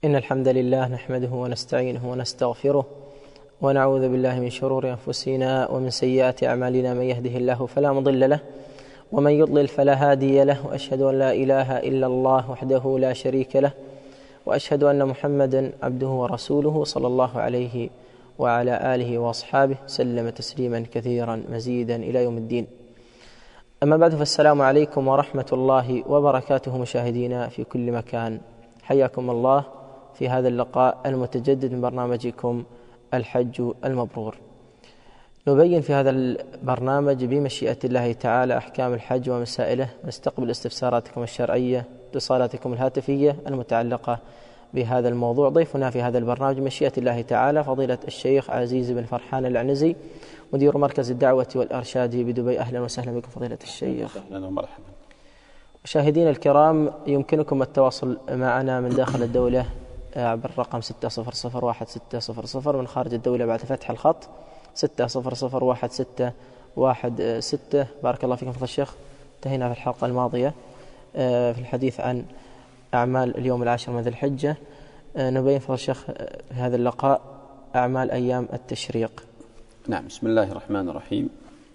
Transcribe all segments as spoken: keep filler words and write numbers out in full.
إن الحمد لله نحمده ونستعينه ونستغفره ونعوذ بالله من شرور أنفسنا ومن سيئات أعمالنا. من يهده الله فلا مضل له ومن يضلل فلا هادي له، وأشهد أن لا إله إلا الله وحده لا شريك له، وأشهد أن محمدا عبده ورسوله صلى الله عليه وعلى آله وأصحابه سلم تسليما كثيرا مزيدا إلى يوم الدين. أما بعد، فالسلام عليكم ورحمة الله وبركاته مشاهدينا في كل مكان، حياكم الله في هذا اللقاء المتجدد من برنامجكم الحج المبرور. نبين في هذا البرنامج بمشيئة الله تعالى أحكام الحج ومسائله، نستقبل استفساراتكم الشرعية، اتصالاتكم الهاتفية المتعلقة بهذا الموضوع. ضيفنا في هذا البرنامج مشيئة الله تعالى فضيلة الشيخ عزيز بن فرحان العنزي، مدير مركز الدعوة والإرشاد بدبي. أهلا وسهلا بكم فضيلة الشيخ. أهلا ومرحبا. مشاهدينا الكرام، يمكنكم التواصل معنا من داخل الدولة عبر الرقم ستة صفر صفر واحد ستة صفر صفر، من خارج الدولة بعد فتح الخط ستة صفر صفر واحد ستة واحد ستة. بارك الله فيكم فضل الشيخ. انتهينا في الحلقة الماضية في الحديث عن أعمال اليوم العاشر من ذي الحجة. نبين فضل الشيخ في هذا اللقاء أعمال أيام التشريق. نعم، بسم الله الرحمن الرحيم.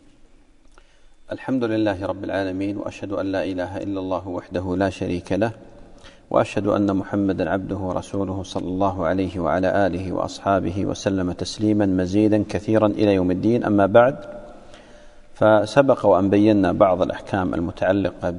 الحمد لله رب العالمين، وأشهد أن لا إله إلا الله وحده لا شريك له، وأشهد أن محمدا عبده ورسوله صلى الله عليه وعلى آله وأصحابه وسلم تسليما مزيدا كثيرا إلى يوم الدين. أما بعد، فسبق وأن بينا بعض الأحكام المتعلقة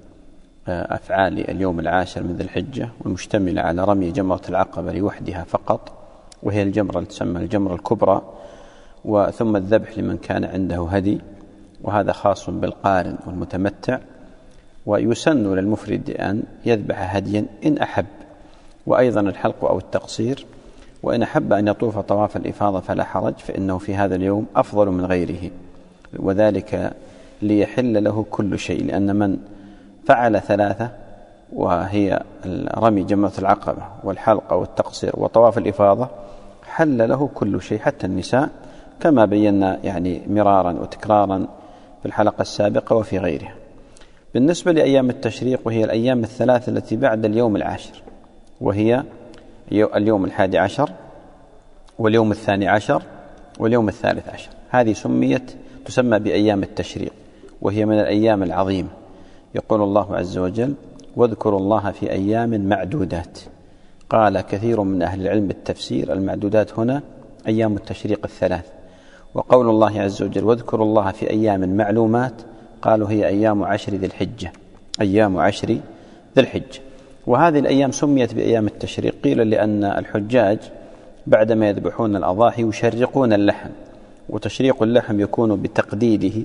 بأفعال اليوم العاشر من ذي الحجة، والمشتملة على رمي جمرة العقبة لوحدها فقط، وهي الجمرة التي تسمى الجمرة الكبرى، وثم الذبح لمن كان عنده هدي، وهذا خاص بالقارن والمتمتع. ويسن للمفرد أن يذبح هديا إن أحب، وأيضا الحلق أو التقصير، وإن أحب أن يطوف طواف الإفاضة فلا حرج، فإنه في هذا اليوم أفضل من غيره، وذلك ليحل له كل شيء، لأن من فعل ثلاثة وهي رمي جمرة العقبة والحلق أو التقصير وطواف الإفاضة حل له كل شيء حتى النساء، كما بينا يعني مرارا وتكرارا في الحلقة السابقة وفي غيرها. بالنسبة لأيام التشريق، وهي الأيام الثلاثة التي بعد اليوم العاشر، وهي اليوم الحادي عشر واليوم الثاني عشر واليوم الثالث عشر، هذه سميت تسمى بأيام التشريق، وهي من الأيام العظيمة. يقول الله عز وجل: واذكروا الله في أيام معدودات. قال كثير من أهل العلم بالتفسير المعدودات هنا أيام التشريق الثلاث. وقول الله عز وجل: واذكروا الله في أيام معلومات، قالوا هي أيام عشر ذي الحجة، أيام عشر ذي الحجة. وهذه الأيام سميت بأيام التشريق قيل لأن الحجاج بعدما يذبحون الأضاحي يشرقون اللحم، وتشريق اللحم يكون بتقديده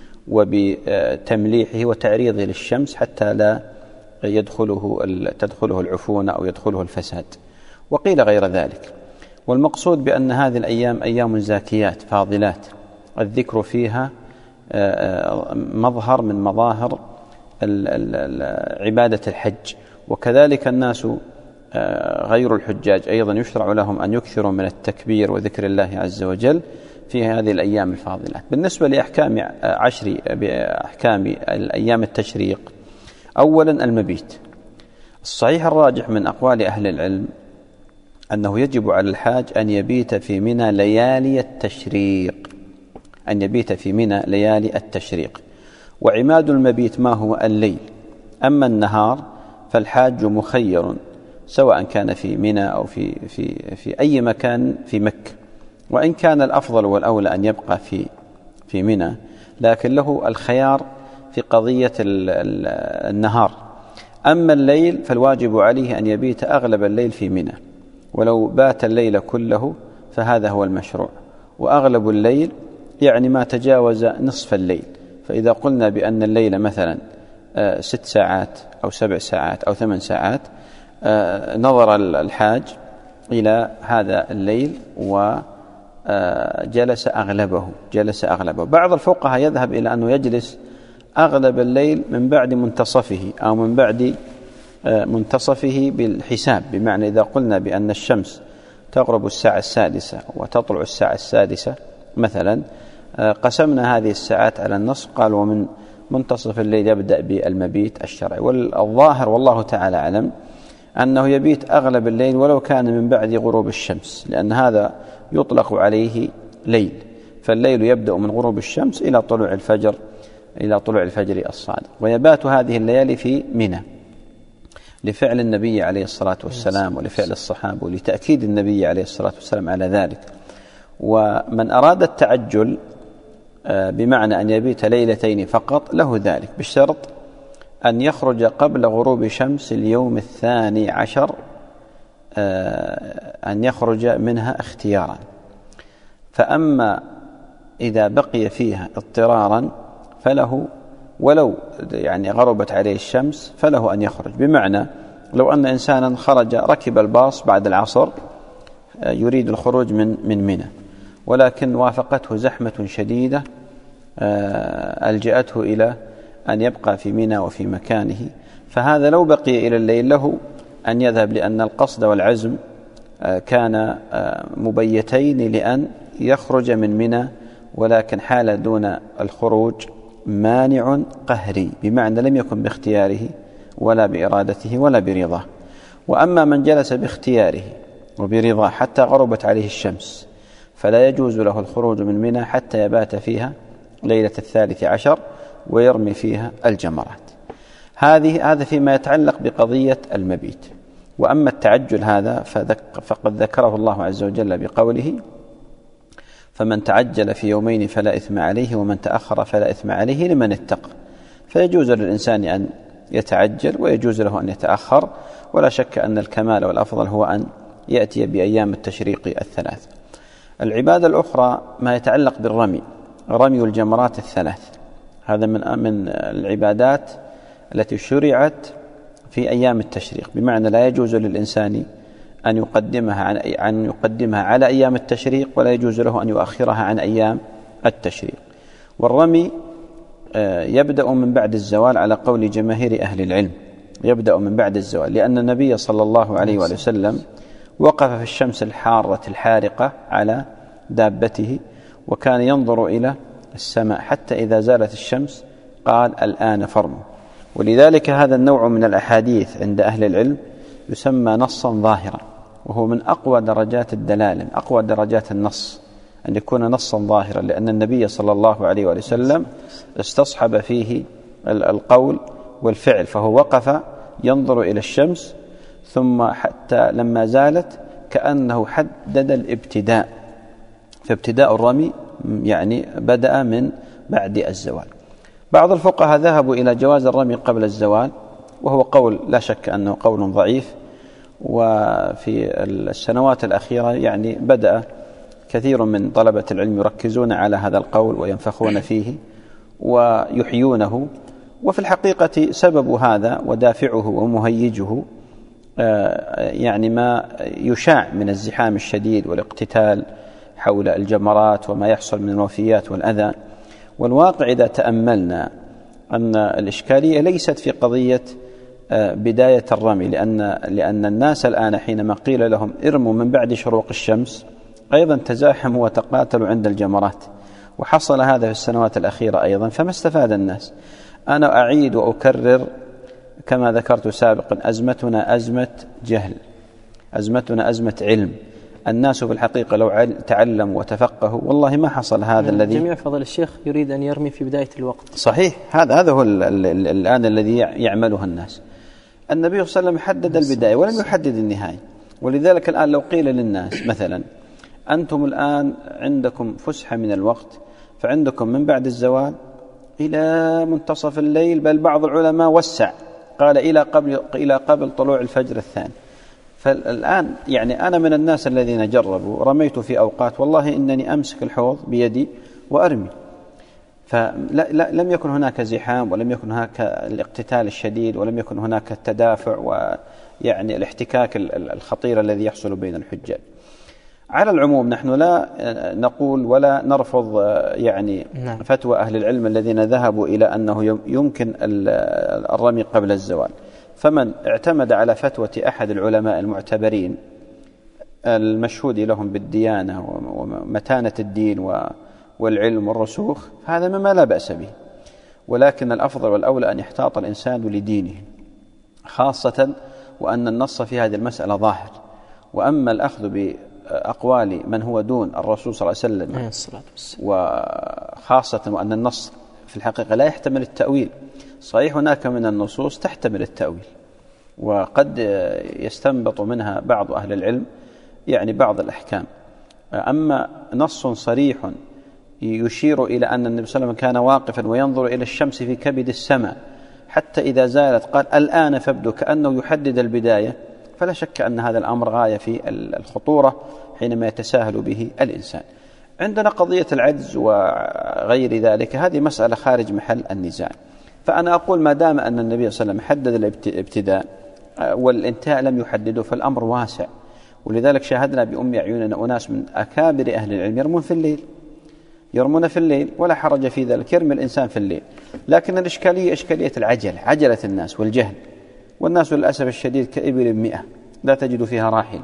وبتمليحه وتعريضه للشمس حتى لا يدخله تدخله العفونة أو يدخله الفساد، وقيل غير ذلك. والمقصود بأن هذه الأيام أيام زاكيات فاضلات، الذكر فيها مظهر من مظاهر عبادة الحج. وكذلك الناس غير الحجاج أيضا يشرع لهم أن يكثروا من التكبير وذكر الله عز وجل في هذه الأيام الفاضلات. بالنسبة لأحكام عشر بأحكام الأيام التشريق، أولا المبيت. الصحيح الراجح من أقوال أهل العلم أنه يجب على الحاج أن يبيت في منى ليالي التشريق، أن يبيت في منى ليالي التشريق. وعماد المبيت ما هو؟ الليل. أما النهار فالحاج مخير، سواء كان في منى أو في, في, في أي مكان في مكة، وإن كان الأفضل والأولى أن يبقى في, في منى، لكن له الخيار في قضية النهار. أما الليل فالواجب عليه أن يبيت أغلب الليل في منى، ولو بات الليل كله فهذا هو المشروع. وأغلب الليل يعني ما تجاوز نصف الليل. فإذا قلنا بأن الليل مثلا ست ساعات أو سبع ساعات أو ثمان ساعات، نظر الحاج إلى هذا الليل وجلس أغلبه جلس أغلبه بعض الفقهاء يذهب إلى أنه يجلس أغلب الليل من بعد منتصفه أو من بعد منتصفه بالحساب، بمعنى إذا قلنا بأن الشمس تغرب الساعة السادسة وتطلع الساعة السادسة مثلا، قسمنا هذه الساعات على النصف، قال ومن منتصف الليل يبدأ بالمبيت الشرعي. والظاهر والله تعالى أعلم أنه يبيت أغلب الليل ولو كان من بعد غروب الشمس، لأن هذا يطلق عليه ليل، فالليل يبدأ من غروب الشمس إلى طلوع الفجر إلى طلوع الفجر الصادق. ويبات هذه الليالي في منى لفعل النبي عليه الصلاة والسلام ولفعل الصحابة ولتأكيد النبي عليه الصلاة والسلام على ذلك. ومن أراد التعجل بمعنى أن يبيت ليلتين فقط له ذلك، بالشرط أن يخرج قبل غروب شمس اليوم الثاني عشر، أن يخرج منها اختيارا. فأما إذا بقي فيها اضطرارا فله ولو يعني غربت عليه الشمس فله أن يخرج. بمعنى لو أن إنسانا خرج ركب الباص بعد العصر يريد الخروج من من منى، ولكن وافقته زحمة شديدة ألجأته إلى أن يبقى في منى وفي مكانه، فهذا لو بقي إلى الليل له أن يذهب، لأن القصد والعزم كان مبيتين لأن يخرج من منى، ولكن حال دون الخروج مانع قهري، بمعنى لم يكن باختياره ولا بإرادته ولا برضاه. وأما من جلس باختياره وبرضاه حتى غربت عليه الشمس فلا يجوز له الخروج من منى حتى يبات فيها ليلة الثالث عشر ويرمي فيها الجمرات. هذه هذا فيما يتعلق بقضية المبيت. وأما التعجل هذا فقد ذكره الله عز وجل بقوله: فمن تعجل في يومين فلا إثم عليه ومن تأخر فلا إثم عليه لمن اتقى. فيجوز للإنسان أن يتعجل ويجوز له أن يتأخر، ولا شك أن الكمال والأفضل هو أن يأتي بأيام التشريق الثلاث. العبادة الأخرى ما يتعلق بالرمي، رمي الجمرات الثلاث، هذا من من العبادات التي شرعت في أيام التشريق، بمعنى لا يجوز للإنسان أن يقدمها عن أن يقدمها على أيام التشريق، ولا يجوز له أن يؤخرها عن أيام التشريق. والرمي يبدأ من بعد الزوال على قول جماهير أهل العلم، يبدأ من بعد الزوال، لأن النبي صلى الله عليه وآله وسلم وقف في الشمس الحارة الحارقة على دابته، وكان ينظر إلى السماء حتى إذا زالت الشمس قال: الآن فرموا. ولذلك هذا النوع من الأحاديث عند أهل العلم يسمى نصا ظاهرا، وهو من أقوى درجات الدلالة، أقوى درجات النص، أن يكون نصا ظاهرا، لأن النبي صلى الله عليه وآله وسلم استصحب فيه القول والفعل، فهو وقف ينظر إلى الشمس ثم حتى لما زالت كأنه حدد الابتداء، فابتداء الرمي يعني بدأ من بعد الزوال. بعض الفقهاء ذهبوا إلى جواز الرمي قبل الزوال، وهو قول لا شك أنه قول ضعيف. وفي السنوات الأخيرة يعني بدأ كثير من طلبة العلم يركزون على هذا القول وينفخون فيه ويحيونه. وفي الحقيقة سبب هذا ودافعه ومهيجه يعني ما يشاع من الزحام الشديد والاقتتال حول الجمرات وما يحصل من الوفيات والأذى. والواقع إذا تأملنا أن الإشكالية ليست في قضية بداية الرمي، لأن لأن الناس الآن حينما قيل لهم ارموا من بعد شروق الشمس أيضا تزاحموا وتقاتلوا عند الجمرات، وحصل هذا في السنوات الأخيرة أيضا، فما استفاد الناس. أنا أعيد وأكرر كما ذكرت سابقا: أزمتنا أزمة جهل، أزمتنا أزمة علم. الناس في الحقيقة لو تعلموا وتفقهوا والله ما حصل هذا الذي جميع فضل الشيخ يريد أن يرمي في بداية الوقت. صحيح، هذا هذا هو الآن الذي يعمله الناس. النبي صلى الله عليه وسلم حدد البداية ولم يحدد النهاية. ولذلك الآن لو قيل للناس مثلا: أنتم الآن عندكم فسحة من الوقت، فعندكم من بعد الزوال إلى منتصف الليل، بل بعض العلماء وسع قال إلى قبل إلى قبل طلوع الفجر الثاني. فالآن يعني أنا من الناس الذين جربوا، رميت في أوقات والله إنني أمسك الحوض بيدي وأرمي، فلم يكن هناك زحام ولم يكن هناك الاقتتال الشديد ولم يكن هناك التدافع ويعني الاحتكاك الخطير الذي يحصل بين الحجاج. على العموم نحن لا نقول ولا نرفض يعني فتوى أهل العلم الذين ذهبوا إلى أنه يمكن الرمي قبل الزوال. فمن اعتمد على فتوى أحد العلماء المعتبرين المشهود لهم بالديانة ومتانة الدين والعلم والرسوخ، هذا مما لا بأس به. ولكن الأفضل والأولى أن يحتاط الإنسان لدينه، خاصة وأن النص في هذه المسألة ظاهر. وأما الأخذ بأقوال من هو دون الرسول صلى الله عليه وسلم وخاصة وأن النص في الحقيقة لا يحتمل التأويل، صحيح هناك من النصوص تحتمل التأويل وقد يستنبط منها بعض أهل العلم يعني بعض الأحكام، أما نص صريح يشير إلى أن النبي صلى الله عليه وسلم كان واقفا وينظر إلى الشمس في كبد السماء حتى إذا زالت قال الآن فابدو كأنه يحدد البداية، فلا شك أن هذا الأمر غاية في الخطورة حينما يتساهل به الإنسان. عندنا قضية العجز وغير ذلك، هذه مسألة خارج محل النزاع. فأنا أقول ما دام أن النبي صلى الله عليه وسلم حدد الابتداء والانتهاء لم يحدده فالأمر واسع، ولذلك شاهدنا بأم أعيننا أناس من أكابر أهل العلم يرمون في الليل، يرمون في الليل ولا حرج في ذلك، يرمي الإنسان في الليل. لكن الإشكالية إشكالية العجل، عجلة الناس والجهل، والناس للأسف الشديد كإبل مئة لا تجد فيها راحلة،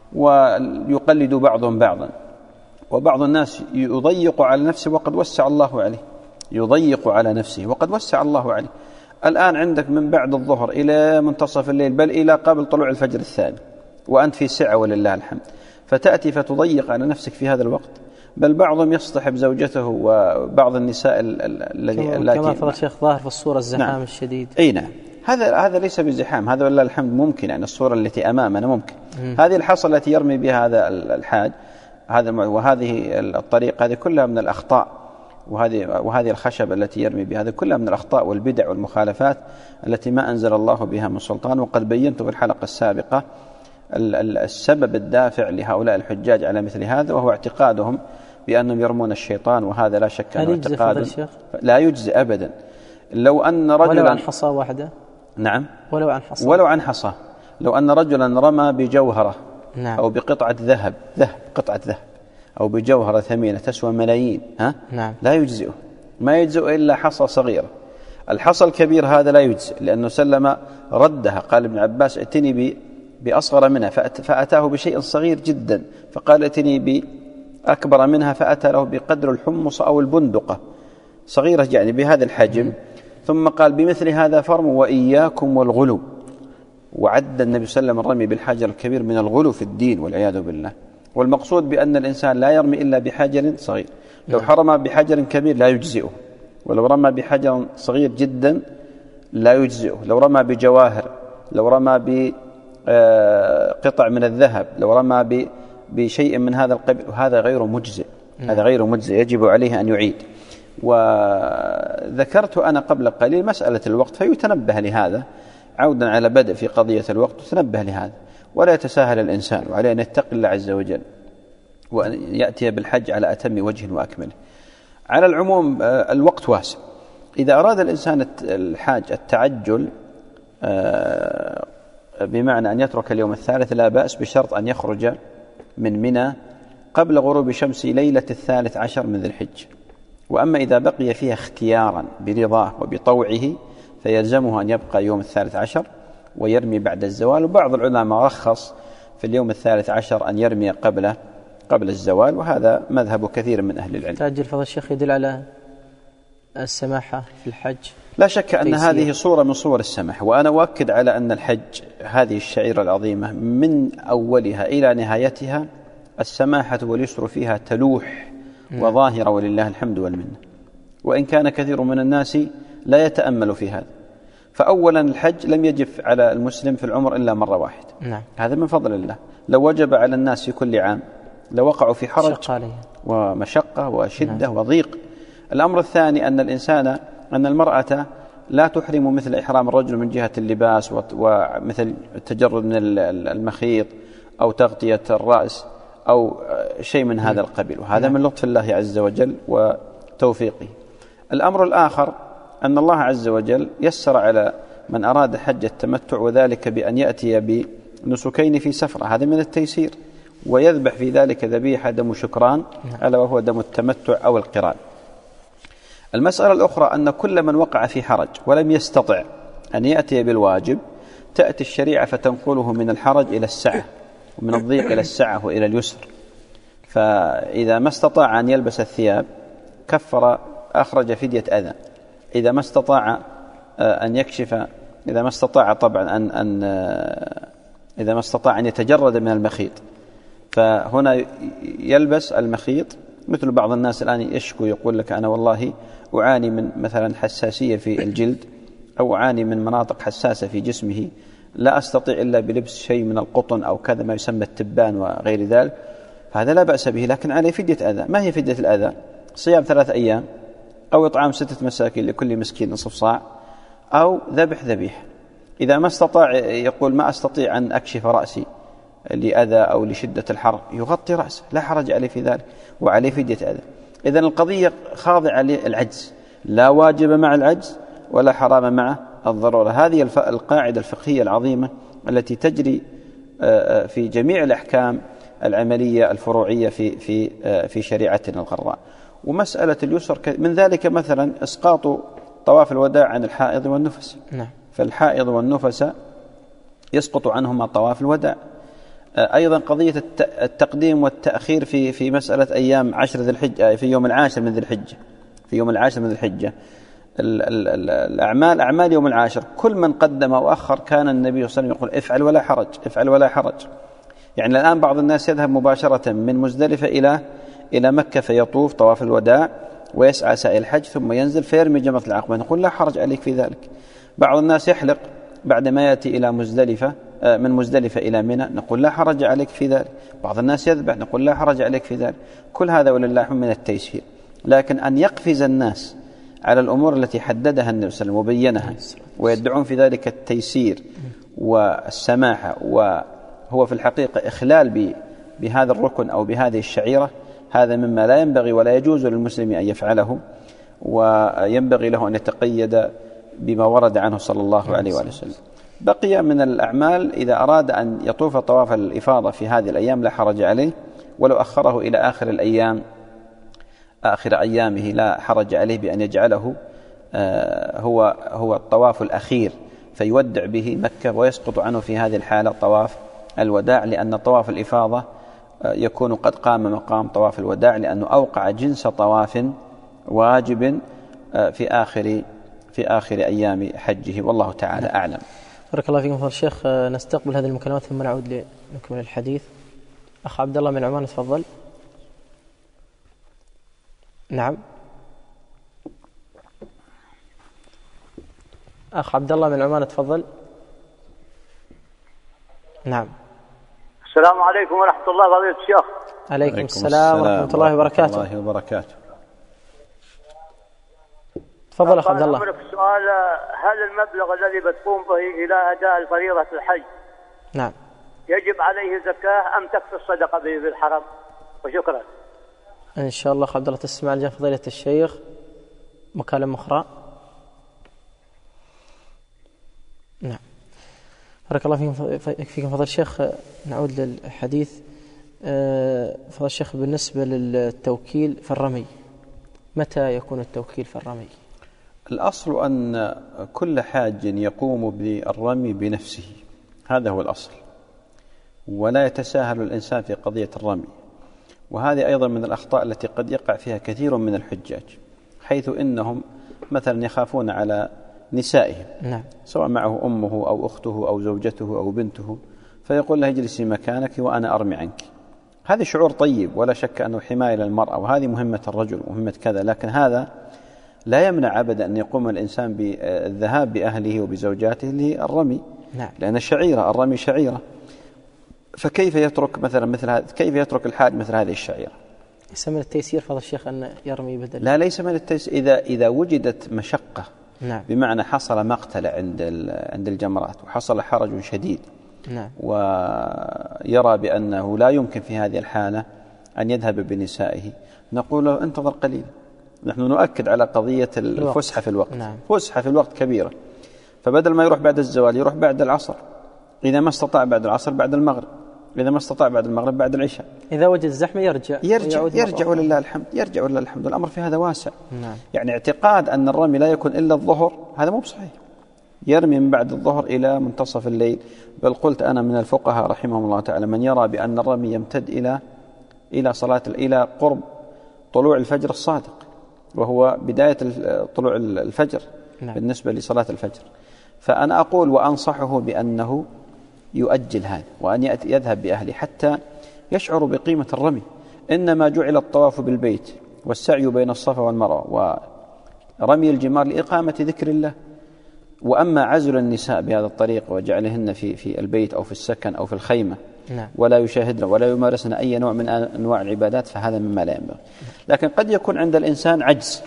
ويقلد بعضهم بعضا، وبعض الناس يضيق على نفسه وقد وسع الله عليه، يضيق على نفسه وقد وسع الله عليه. الآن عندك من بعد الظهر إلى منتصف الليل بل إلى قبل طلوع الفجر الثاني وأنت في سعة ولله الحمد، فتأتي فتضيق على نفسك في هذا الوقت. بل بعضهم يصطحب زوجته، وبعض النساء الذي كما فضل الشيخ ظاهر في الصورة الزحام نعم. الشديد. أي نعم، هذا هذا ليس بزحام، هذا ولله الحمد ممكن، يعني الصورة التي أمامنا ممكن. م. هذه الحصى التي يرمي بها هذا الحاج هذا وهذه الطريقة هذه كلها من الأخطاء، وهذه وهذه الخشب التي يرمي بها هذه كلها من الأخطاء والبدع والمخالفات التي ما أنزل الله بها من سلطان. وقد بينت في الحلقة السابقة السبب الدافع لهؤلاء الحجاج على مثل هذا، وهو اعتقادهم بأنهم يرمون الشيطان، وهذا لا شك أنه اعتقاد لا يجزي أبدا. لو أن رجلا ولو عن حصى واحدة، نعم ولو عن حصى ولو عن حصى لو أن رجلا رمى بجوهرة نعم. أو بقطعة ذهب ذهب قطعة ذهب أو بجوهرة ثمينة تسوى ملايين ها؟ نعم. لا يجزئه، ما يجزئه إلا حصى صغيرة. الحصى الكبير هذا لا يجزئ، لأنه سلم ردها، قال ابن عباس ائتني بأصغر منها فأتاه بشيء صغير جدا، فقال ائتني بأكبر منها فأتى له بقدر الحمص أو البندقة صغيرة يعني بهذا الحجم. م. ثم قال بمثل هذا فرموا وإياكم والغلو، وعد النبي صلى الله عليه وسلم الرمي بالحجر الكبير من الغلو في الدين والعياذ بالله. والمقصود بأن الإنسان لا يرمي إلا بحجر صغير، لو حرم بحجر كبير لا يجزئه، ولو رمى بحجر صغير جدا لا يجزئه، لو رمى بجواهر، لو رمى بقطع من الذهب، لو رمى بشيء من هذا القبيل، وهذا غير مجزئ، هذا غير مجزئ، يجب عليه أن يعيد. وذكرت أنا قبل قليل مسألة الوقت، فيتنبه لهذا، عودا على بدء في قضية الوقت، تنبه لهذا ولا يتساهل الإنسان، وعليه أن يتقي الله عز وجل وأن يأتي بالحج على أتم وجه وأكمله. على العموم الوقت واسع، إذا أراد الإنسان الحاج التعجل بمعنى أن يترك اليوم الثالث لا بأس، بشرط أن يخرج من منى قبل غروب شمس ليلة الثالث عشر من ذي الحجة. وأما إذا بقي فيها اختيارا برضاه وبطوعه فيلزمه أن يبقى يوم الثالث عشر ويرمي بعد الزوال. وبعض العلماء رخص في اليوم الثالث عشر أن يرمي قبل قبل الزوال، وهذا مذهب كثير من أهل العلم. تأجيل فضل الشيخ يدل على السماحة في الحج؟ لا شك أن هذه صورة من صور السماح، وأنا أؤكد على أن الحج هذه الشعيرة العظيمة من أولها إلى نهايتها السماحة واليسر فيها تلوح وظاهرة ولله الحمد والمنة، وإن كان كثير من الناس لا يتأمل في هذا. فأولا الحج لم يجب على المسلم في العمر إلا مرة واحدة، نعم. هذا من فضل الله. لو وجب على الناس في كل عام لوقعوا في حرج ومشقة وشدة نعم. وضيق. الأمر الثاني أن الإنسان أن المرأة لا تحرم مثل إحرام الرجل من جهة اللباس ومثل التجرد من المخيط أو تغطية الرأس أو شيء من هذا القبيل، وهذا من لطف الله عز وجل وتوفيقه. الأمر الآخر أن الله عز وجل يسر على من أراد حج التمتع، وذلك بأن يأتي بنسكين في سفرة، هذا من التيسير، ويذبح في ذلك ذبيحة دم شكران ألا وهو دم التمتع أو القران. المسألة الأخرى أن كل من وقع في حرج ولم يستطع أن يأتي بالواجب تأتي الشريعة فتنقله من الحرج إلى السعة، ومن الضيق إلى السعة وإلى اليسر. فإذا ما استطاع أن يلبس الثياب كفر أخرج فدية أذى، إذا ما استطاع أن يكشف إذا ما استطاع طبعا أن, أن إذا ما استطاع أن يتجرد من المخيط، فهنا يلبس المخيط. مثل بعض الناس الآن يشكو يقول لك أنا والله أعاني من مثلا حساسية في الجلد، أو أعاني من مناطق حساسة في جسمه، لا أستطيع إلا بلبس شيء من القطن أو كذا ما يسمى التبان وغير ذلك، هذا لا بأس به، لكن عليه فدية أذى. ما هي فدية الأذى؟ صيام ثلاث أيام، أو إطعام ستة مساكين لكل مسكين نصف صاع، أو ذبح ذبيح. إذا ما استطاع يقول ما أستطيع أن أكشف رأسي لأذى أو لشدة الحر، يغطي رأسه، لا حرج عليه في ذلك، وعليه فدية أذى. إذن القضية خاضعة للعجز، لا واجب مع العجز ولا حرام مع الضرورة. هذه القاعدة الفقهية العظيمة التي تجري في جميع الأحكام العملية الفروعية في في في شريعتنا الغراء. ومسألة اليسر من ذلك مثلا إسقاط طواف الوداع عن الحائض والنفس. نعم. فالحائض والنفس يسقط عنهما طواف الوداع. أيضا قضية التقديم والتأخير في في مسألة أيام عشر ذي الحجة، في يوم العاشر من ذي الحجة، في يوم العاشر من ذي الحجة الأعمال أعمال يوم العاشر، كل من قدم وأخر كان النبي صلى الله عليه وسلم يقول افعل ولا حرج، افعل ولا حرج. يعني الآن بعض الناس يذهب مباشرة من مزدلفة إلى إلى مكة فيطوف طواف الوداع ويسعى سعي الحج ثم ينزل فيرمي جمرة العقبة، نقول لا حرج عليك في ذلك. بعض الناس يحلق بعد ما يأتي إلى مزدلفة، من مزدلفة إلى منى، نقول لا حرج عليك في ذلك. بعض الناس يذبح، نقول لا حرج عليك في ذلك. كل هذا ولله من التيسير. لكن أن يقفز الناس على الأمور التي حددها النبي صلى الله عليه وسلم وبينها ويدعون في ذلك التيسير والسماحة، وهو في الحقيقة إخلال بهذا الركن أو بهذه الشعيرة، هذا مما لا ينبغي ولا يجوز للمسلم أن يفعله، وينبغي له أن يتقيد بما ورد عنه صلى الله عليه وآله وسلم. بقي من الأعمال إذا أراد أن يطوف طواف الإفاضة في هذه الأيام لا حرج عليه، ولو أخره إلى آخر الأيام آخر أيامه لا حرج عليه بأن يجعله هو هو الطواف الأخير فيودع به مكة، ويسقط عنه في هذه الحالة طواف الوداع، لأن طواف الإفاضة يكون قد قام مقام طواف الوداع، لأنه أوقع جنس طواف واجب في آخر في آخر أيام حجه، والله تعالى أعلم. بارك الله فيكم فضل الشيخ. نستقبل هذه المكالمات ثم نعود لنكمل الحديث. أخ عبد الله من عمان تفضل. نعم أخ عبد الله من عمان تفضل. نعم. السلام عليكم ورحمة الله وبركاته الشيخ. عليكم, عليكم السلام ورحمة الله وبركاته. الله وبركاته. تفضل أخ عبد الله. السؤال: هل المبلغ الذي بتقوم به إلى أداء الفريضة في الحج نعم يجب عليه زكاة أم تكفي الصدقة به في الحرم؟ وشكرا. إن شاء الله أخ عبد الله تسمع لجاه فضيلة الشيخ مكالمة أخرى. نعم. بارك الله فيكم فيكم فضل الشيخ. نعود للحديث. فضل الشيخ بالنسبة للتوكيل في الرمي، متى يكون التوكيل في الرمي؟ الأصل أن كل حاج يقوم بالرمي بنفسه، هذا هو الأصل، ولا يتساهل الإنسان في قضية الرمي. وهذه أيضا من الأخطاء التي قد يقع فيها كثير من الحجاج، حيث إنهم مثلا يخافون على نسائهم، نعم. سواء معه أمه أو أخته أو زوجته أو بنته، فيقول لها اجلسي مكانك وأنا أرمي عنك. هذا شعور طيب ولا شك أنه حماية للمرأة، وهذه مهمة الرجل مهمة كذا، لكن هذا لا يمنع أبدا أن يقوم الإنسان بالذهاب بأهله وبزوجاته للرمي، نعم. لأن الشعيرة الرمي شعيرة، فكيف يترك مثلا مثل هذا، كيف يترك الحاج مثل هذه الشعيرة؟ ليس من التيسير فضل الشيخ أن يرمي بدل. لا ليس من التيسير. إذا إذا وجدت مشقة، نعم. بمعنى حصل مقتل عند عند الجمرات وحصل حرج شديد، نعم. ويرى بأنه لا يمكن في هذه الحالة أن يذهب بنسائه، نقول له انتظر قليلا. نحن نؤكد على قضية الفسحة في الوقت. نعم. فسحة في الوقت كبيرة، فبدل ما يروح بعد الزوال يروح بعد العصر، إذا ما استطاع بعد العصر بعد المغرب، إذا ما استطاع بعد المغرب بعد العشاء. إذا وجد الزحمة يرجع يرجع يرجع ولله الحمد يرجع ولله الحمد. الأمر في هذا واسع. نعم. يعني اعتقاد أن الرمي لا يكون إلا الظهر هذا مو بصحيح. يرمي من بعد الظهر إلى منتصف الليل، بل قلت أنا من الفقهاء رحمهم الله تعالى من يرى بأن الرمي يمتد إلى إلى صلاة إلى قرب طلوع الفجر الصادق، وهو بداية طلوع الفجر. نعم. بالنسبة لصلاة الفجر، فأنا أقول وأنصحه بأنه يؤجل هذا، وأن يذهب بأهله حتى يشعر بقيمة الرمي. إنما جعل الطواف بالبيت والسعي بين الصفا والمروة ورمي الجمار لإقامة ذكر الله. وأما عزل النساء بهذا الطريق وجعلهن في في البيت أو في السكن أو في الخيمة نعم. ولا يشاهدن ولا يمارسن أي نوع من أنواع العبادات، فهذا مما لا ينبغي. لكن قد يكون عند الإنسان عجز،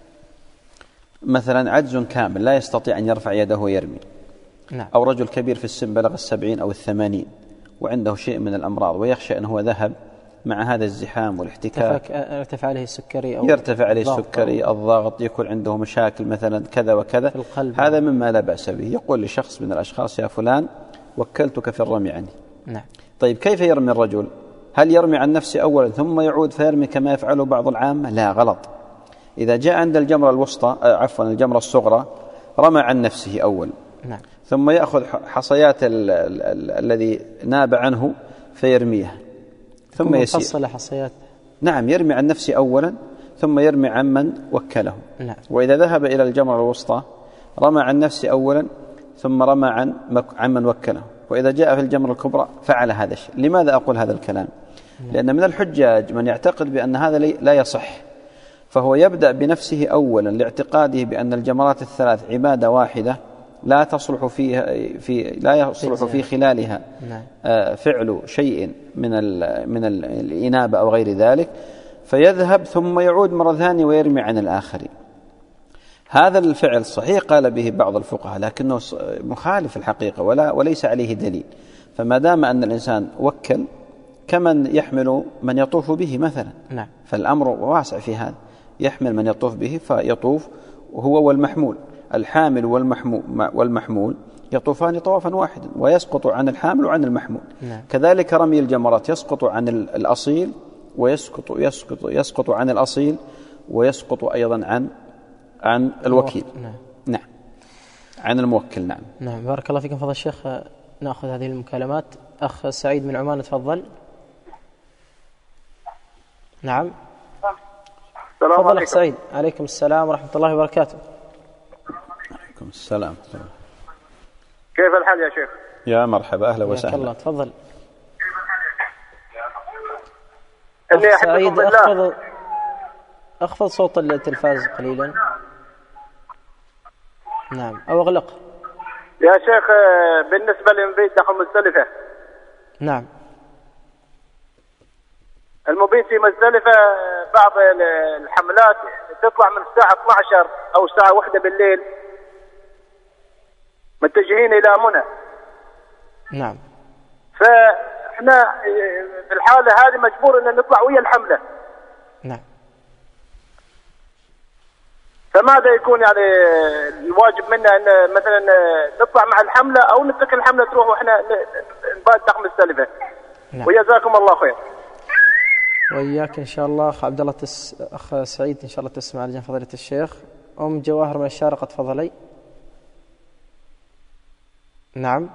مثلا عجز كامل لا يستطيع أن يرفع يده ويرمي، نعم. أو رجل كبير في السن بلغ السبعين أو الثمانين وعنده شيء من الأمراض ويخشى أنه ذهب مع هذا الزحام والاحتكاك يرتفع عليه السكري أو يرتفع عليه السكري، الضغط، يكون عنده مشاكل مثلا كذا وكذا، هذا مما لا بأس به. يقول لشخص من الأشخاص: يا فلان وكلتك في الرمي عني. نعم. طيب كيف يرمي الرجل؟ هل يرمي عن نفسه أولا ثم يعود فيرمي كما يفعله بعض العامة؟ لا، غلط. إذا جاء عند الجمرة الوسطى عفوا الجمرة الصغرى رمى عن نفسه أول، نعم. ثم يأخذ حصيات الذي ناب عنه فيرميها ثم يسير. مفصلة حصيات. نعم، يرمي عن نفسه أولا ثم يرمي عمن وكله. نعم. وإذا ذهب إلى الجمرة الوسطى رمى عن نفسه أولا ثم رمى عن عمن وكله. وإذا جاء في الجمرة الكبرى فعل هذا الشيء. لماذا أقول هذا الكلام؟ نعم. لأن من الحجاج من يعتقد بأن هذا لا يصح، فهو يبدأ بنفسه أولا لاعتقاده بأن الجمرات الثلاث عبادة واحدة لا تصلح فيها في لا يصلح في خلالها فعل شيء من من الإنابة أو غير ذلك، فيذهب ثم يعود مرة ثانية ويرمي عن الآخرين. هذا الفعل صحيح قال به بعض الفقهاء لكنه مخالف الحقيقة ولا وليس عليه دليل. فما دام أن الإنسان وكل كمن يحمل من يطوف به مثلا، نعم. فالأمر واسع في هذا، يحمل من يطوف به فيطوف وهو والمحمول. الحامل والمحمول يطوفان طوافا واحدا ويسقط عن الحامل وعن المحمول. نعم. كذلك رمي الجمرات يسقط عن الأصيل ويسقط يسقط يسقط عن الأصيل ويسقط أيضا عن عن الوكيل. نعم. نعم، عن الموكل. نعم. نعم، بارك الله فيكم فضل الشيخ. نأخذ هذه المكالمات. أخ سعيد من عمان تفضل. نعم. السلام عليكم. سعيد. عليكم السلام ورحمة الله وبركاته. عليكم السلام. كيف الحال يا شيخ؟ يا مرحبا، أهلا وسهلا. الله تفضل. أخ سعيد أخفض أخفض صوت التلفاز قليلا. نعم، أو أغلق. يا شيخ بالنسبة للمبيت داخل مزدلفة. نعم. المبيت في مزدلفة بعض الحملات تطلع من الساعة اثنتي عشرة أو الساعة واحدة بالليل متجهين إلى منى. نعم. فإحنا في الحالة هذه مجبور أن نطلع ويا الحملة. نعم. فماذا يكون يعني الواجب منا أن مثلا نطلع مع الحملة أو نترك الحملة تروح وإحنا نبات داخل مزدلفة؟ نعم. وجزاكم الله خير. وإياك إن شاء الله. أخ عبد الله تس... أخ سعيد إن شاء الله تسمع لجنة فضيلة الشيخ. أم جواهر من الشارقة تفضلي. نعم.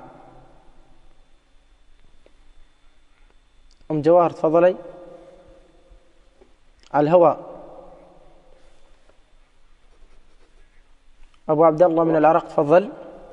أم جواهر تفضلي على الهواء. أبو عبد الله من العراق تفضل.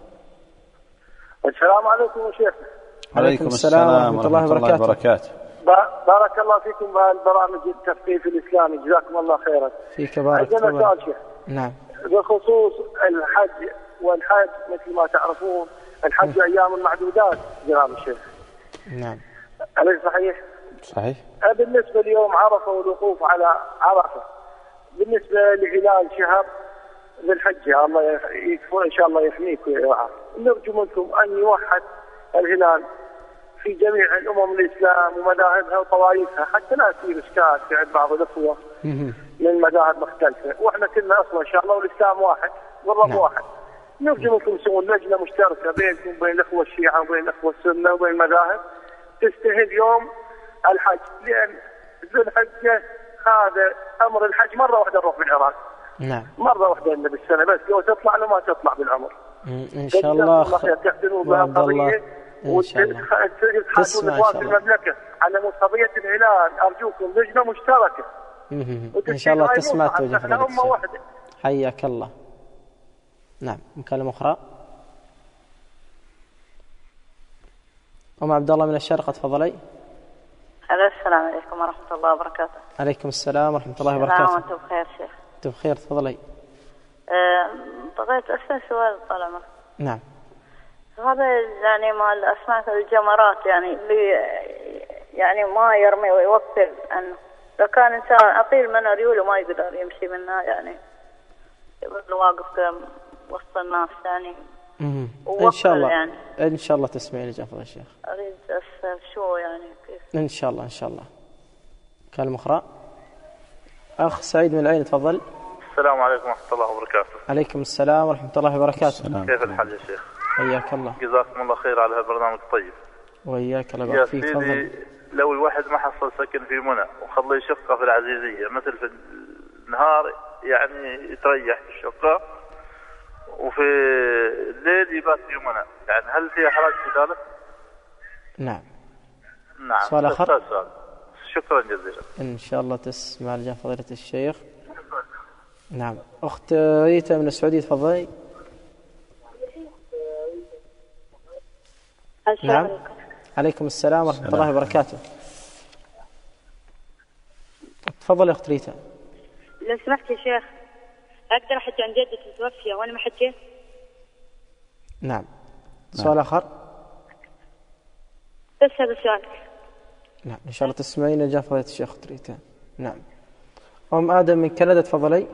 السلام عليكم يا شيخ. عليكم السلام ورحمة الله وبركاته. وبركاته. بارك الله فيكم بهالبرامج التثقيف الإسلامي، جزاكم الله خيرا. فيك بارك الله. عندنا سؤال شيخ. نعم. بخصوص الحج والحج مثل ما تعرفون الحج أيام المعدودات جناب الشيخ. نعم. أليس صحيح؟ صحيح. بالنسبة ليوم عرفة والوقوف على عرفة، بالنسبة لهلال شهر ذي الحجة الله يكفر إن شاء الله يحميك ويرعاك، نرجو منكم أن يوحد الهلال في جميع الأمم الإسلام ومذاهبها وطوائفها حتى لا يصير إشكال في عند بعض الأخوة من مذاهب مختلفة، وإحنا كلنا أصلا إن شاء الله والإسلام واحد والرب نعم. واحد. نرجو منكم تسوون لجنة مشتركة بينكم وبين الأخوة الشيعة وبين الأخوة السنة وبين المذاهب تستهل يوم الحج، لأن ذو الحجة هذا أمر الحج مرة واحدة نروح بالعراق. نعم. مرة واحدة إلا بالسنة بس، لو تطلع لما تطلع بالعمر. إن شاء الله. الله تحسنوا بها قضية وتحاسبون إخوان المملكة على قضية الهلال. أرجوكم لجنة مشتركة. إن شاء الله تسمع توجه فضيلة الشيخ. حياك الله. نعم. مكالمة أخرى. أم عبد الله من الشارقة تفضلي. السلام عليكم ورحمة الله وبركاته. عليكم السلام ورحمة الله وبركاته. نعم وأنتم بخير شيخ. أنتم بخير تفضلي. أه بغيت أسأل سؤال طال عمرك. نعم. هذا يعني مال أسماك الجمرات يعني اللي يعني ما يرمي ويوكل عنه، لو كان إنسان أقيل من ريوله ما يقدر يمشي منها يعني يبقى واقف وسط الناس يعني. إن شاء الله يعني. إن شاء الله تسمعين جافر الشيخ. أريد أسأل شو يعني كيف. إن شاء الله إن شاء الله. كلمة أخرى. أخ سعيد من العين تفضل. السلام عليكم ورحمة الله وبركاته. عليكم السلام ورحمة الله وبركاته. السلام. كيف الحال يا شيخ؟ حياك الله. جزاكم الله خير على هالبرنامج الطيب. وإياك الله يا يبارك فيك. سيدي تفضل. لو الواحد ما حصل سكن في منى وخلى شقة في العزيزية مثل في النهار يعني يتريح في الشقة وفي الليل يبات في منى، يعني هل في إحراج في ذلك؟ نعم. نعم. سؤال آخر. سؤال. شكرا جزيلا. إن شاء الله تسمع لجان فضيلة الشيخ. نعم. أخت ريتا من السعودية تفضلي. نعم. عليكم السلام ورحمة الله وبركاته. تفضل يا أخت ريتا. لو سمحت يا شيخ أقدر أحج عن جدتي متوفية وأنا ما حجيت؟ نعم. سؤال آخر. بس هذا السؤال. نعم إن شاء الله تسمعين جاء فضيلة الشيخ أخت ريتا. نعم. أم آدم من كندا تفضلي.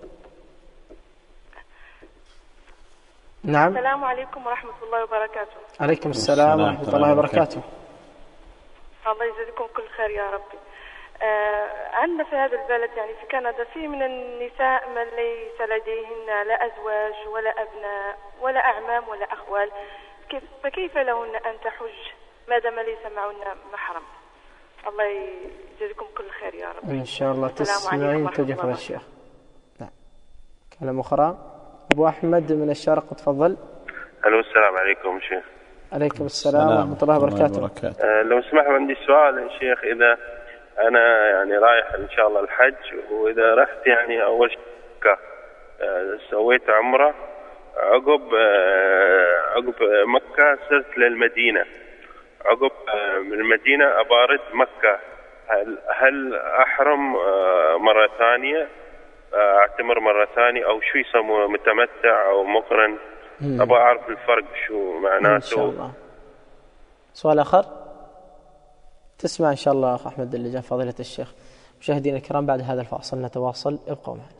نعم. السلام عليكم ورحمة الله وبركاته. عليكم السلام ورحمة الله وبركاته. الله يجزيكم كل خير يا ربي. آه عندنا في هذا البلد يعني في كندا في من النساء من ليس لديهن لا أزواج ولا أبناء ولا أعمام ولا أخوال، كيف فكيف لهن أن تحج ما دام ليس معهن محرم؟ الله يجزيكم كل خير يا رب. إن شاء الله تسمعين توجه الشيخ. نعم. كلام أخرى. أبو أحمد من الشارقة تفضل. ألو السلام عليكم شيخ. عليكم السلام ورحمة الله وبركاته. أه لو سمحت عندي سؤال يا شيخ، إذا أنا يعني رايح إن شاء الله الحج وإذا رحت يعني أول شيء أه سويت عمرة عقب أه عقب مكة صرت للمدينة، عقب أه من المدينة أبارد مكة، هل هل أحرم أه مرة ثانية أعتمر مرة ثانية أو شو يسموه متمتع أو مقرن؟ أبغى أعرف الفرق شو معناته. إن شاء الله. سؤال آخر. تسمع إن شاء الله أخ أحمد اللي جاء فضيلة الشيخ. مشاهدينا الكرام بعد هذا الفاصل نتواصل، ابقوا معنا.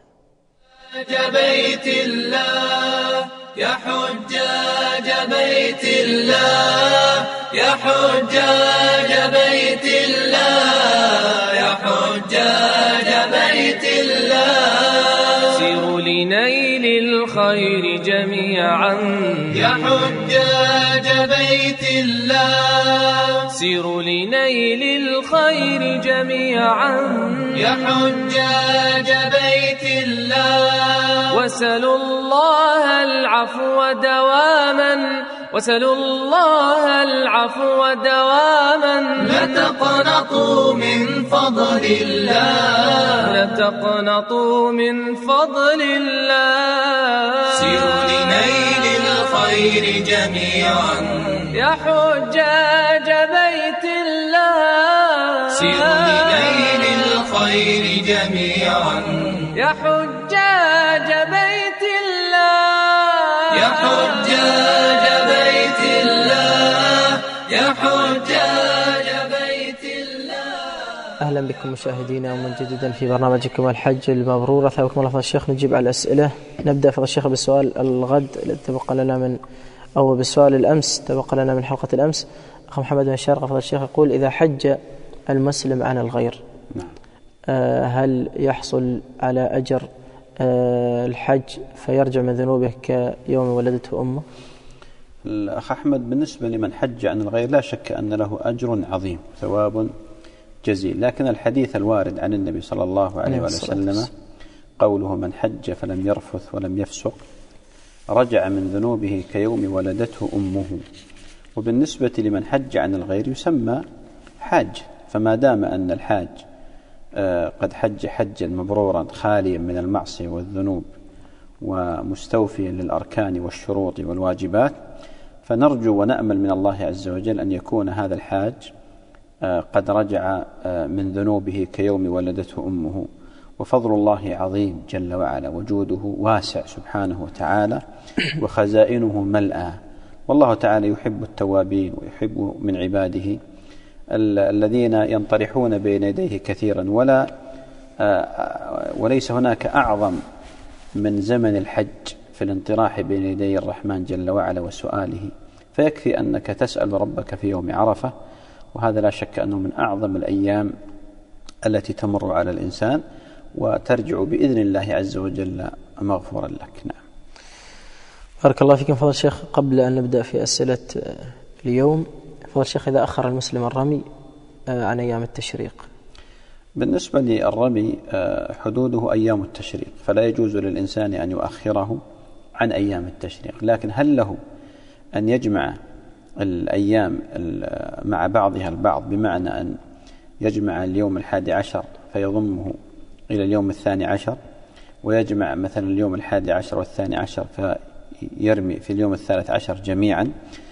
بيت الله يا حجاج بيت الله يا حجاج بيت الله يا حجاج بيت الله سيروا لنيل الخير جميعا يا حجاج بيت الله سيروا لنيل الخير جميعا يا حجاج بيت الله وسلوا الله العفو دواما وسلوا الله العفو دواما لا تقنطوا من فضل الله لا تقنطوا من فضل الله سيروا لنيل الخير جميعا يا حجاج بيت الله سيروا لنيل الخير جميعا يا حجاج بيت الله يا حجاج بيت الله يا حجاج بيت الله. أهلا بكم مشاهدينا ومجددا في برنامجكم الحج المبرور. أثابكم الله فضل الشيخ. نجيب على الأسئلة. نبدأ فضل الشيخ بالسؤال الغد الذي تبقى لنا من أو بالسؤال الأمس تبقى لنا من حلقة الأمس. أخ محمد بن الشارقة فضل الشيخ يقول: إذا حج المسلم عن الغير نعم. آه هل يحصل على أجر آه الحج فيرجع من ذنوبه كيوم ولدته أمه؟ الأخ أحمد، بالنسبة لمن حج عن الغير لا شك أن له أجر عظيم ثواب جزيل، لكن الحديث الوارد عن النبي صلى الله عليه وسلم قوله: من حج فلم يرفث ولم يفسق رجع من ذنوبه كيوم ولدته أمه. وبالنسبة لمن حج عن الغير يسمى حاج، فما دام أن الحاج قد حج حجا مبرورا خاليا من المعصية والذنوب ومستوفيا للأركان والشروط والواجبات، فنرجو ونأمل من الله عز وجل أن يكون هذا الحاج قد رجع من ذنوبه كيوم ولدته أمه. وفضل الله عظيم جل وعلا، وجوده واسع سبحانه وتعالى، وخزائنه ملأى. والله تعالى يحب التوابين ويحب من عباده الذين ينطرحون بين يديه كثيرا، ولا وليس هناك أعظم من زمن الحج في الانطراح بين يدي الرحمن جل وعلا وسؤاله. فيكفي أنك تسأل ربك في يوم عرفة، وهذا لا شك أنه من أعظم الأيام التي تمر على الإنسان، وترجع بإذن الله عز وجل مغفورا لك. نعم. بارك الله فيكم فضل الشيخ. قبل أن نبدأ في أسئلة اليوم، فضل الشيخ، إذا أخر المسلم الرمي عن أيام التشريق؟ بالنسبة للرمي حدوده أيام التشريق، فلا يجوز للإنسان أن يؤخره عن أيام التشريق. لكن هل له أن يجمع الأيام مع بعضها البعض، بمعنى أن يجمع اليوم الحادي عشر فيضمه إلى اليوم الثاني عشر، ويجمع مثلا اليوم الحادي عشر والثاني عشر فيرمي في اليوم الثالث عشر جميعا؟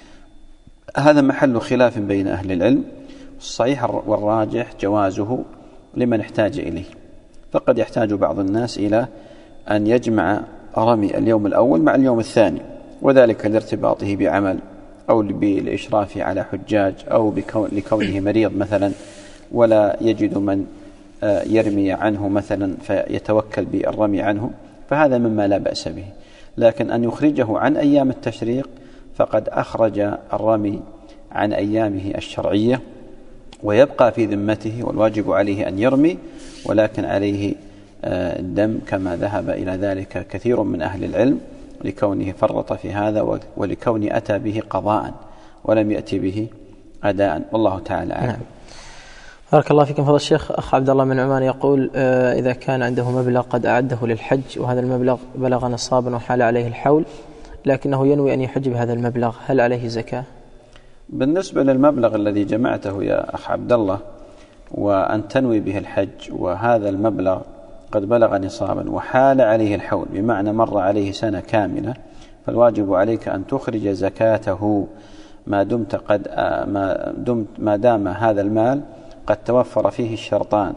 هذا محل خلاف بين أهل العلم. الصحيح والراجح جوازه لمن احتاج إليه. فقد يحتاج بعض الناس إلى أن يجمع رمي اليوم الأول مع اليوم الثاني، وذلك لارتباطه بعمل، أو بالإشراف على حجاج، أو لكونه مريض مثلا ولا يجد من يرمي عنه مثلا فيتوكل بالرمي عنه، فهذا مما لا بأس به. لكن أن يخرجه عن أيام التشريق فقد أخرج الرمي عن أيامه الشرعية، ويبقى في ذمته، والواجب عليه أن يرمي، ولكن عليه الدم كما ذهب إلى ذلك كثير من أهل العلم، لكونه فرط في هذا، ولكونه أتى به قضاء ولم يأتي به أداء، والله تعالى أعلم. نعم. بارك الله فيكم فضل الشيخ. أخ عبد الله من عمان يقول إذا كان عنده مبلغ قد أعده للحج، وهذا المبلغ بلغ نصابا وحال عليه الحول، لكنه ينوي أن يحج بهذا المبلغ، هل عليه زكاة؟ بالنسبة للمبلغ الذي جمعته يا أخ عبد الله وأن تنوي به الحج، وهذا المبلغ قد بلغ نصابا وحال عليه الحول، بمعنى مر عليه سنة كاملة، فالواجب عليك أن تخرج زكاته ما دمت قد ما دمت ما دام هذا المال قد توفر فيه الشرطان،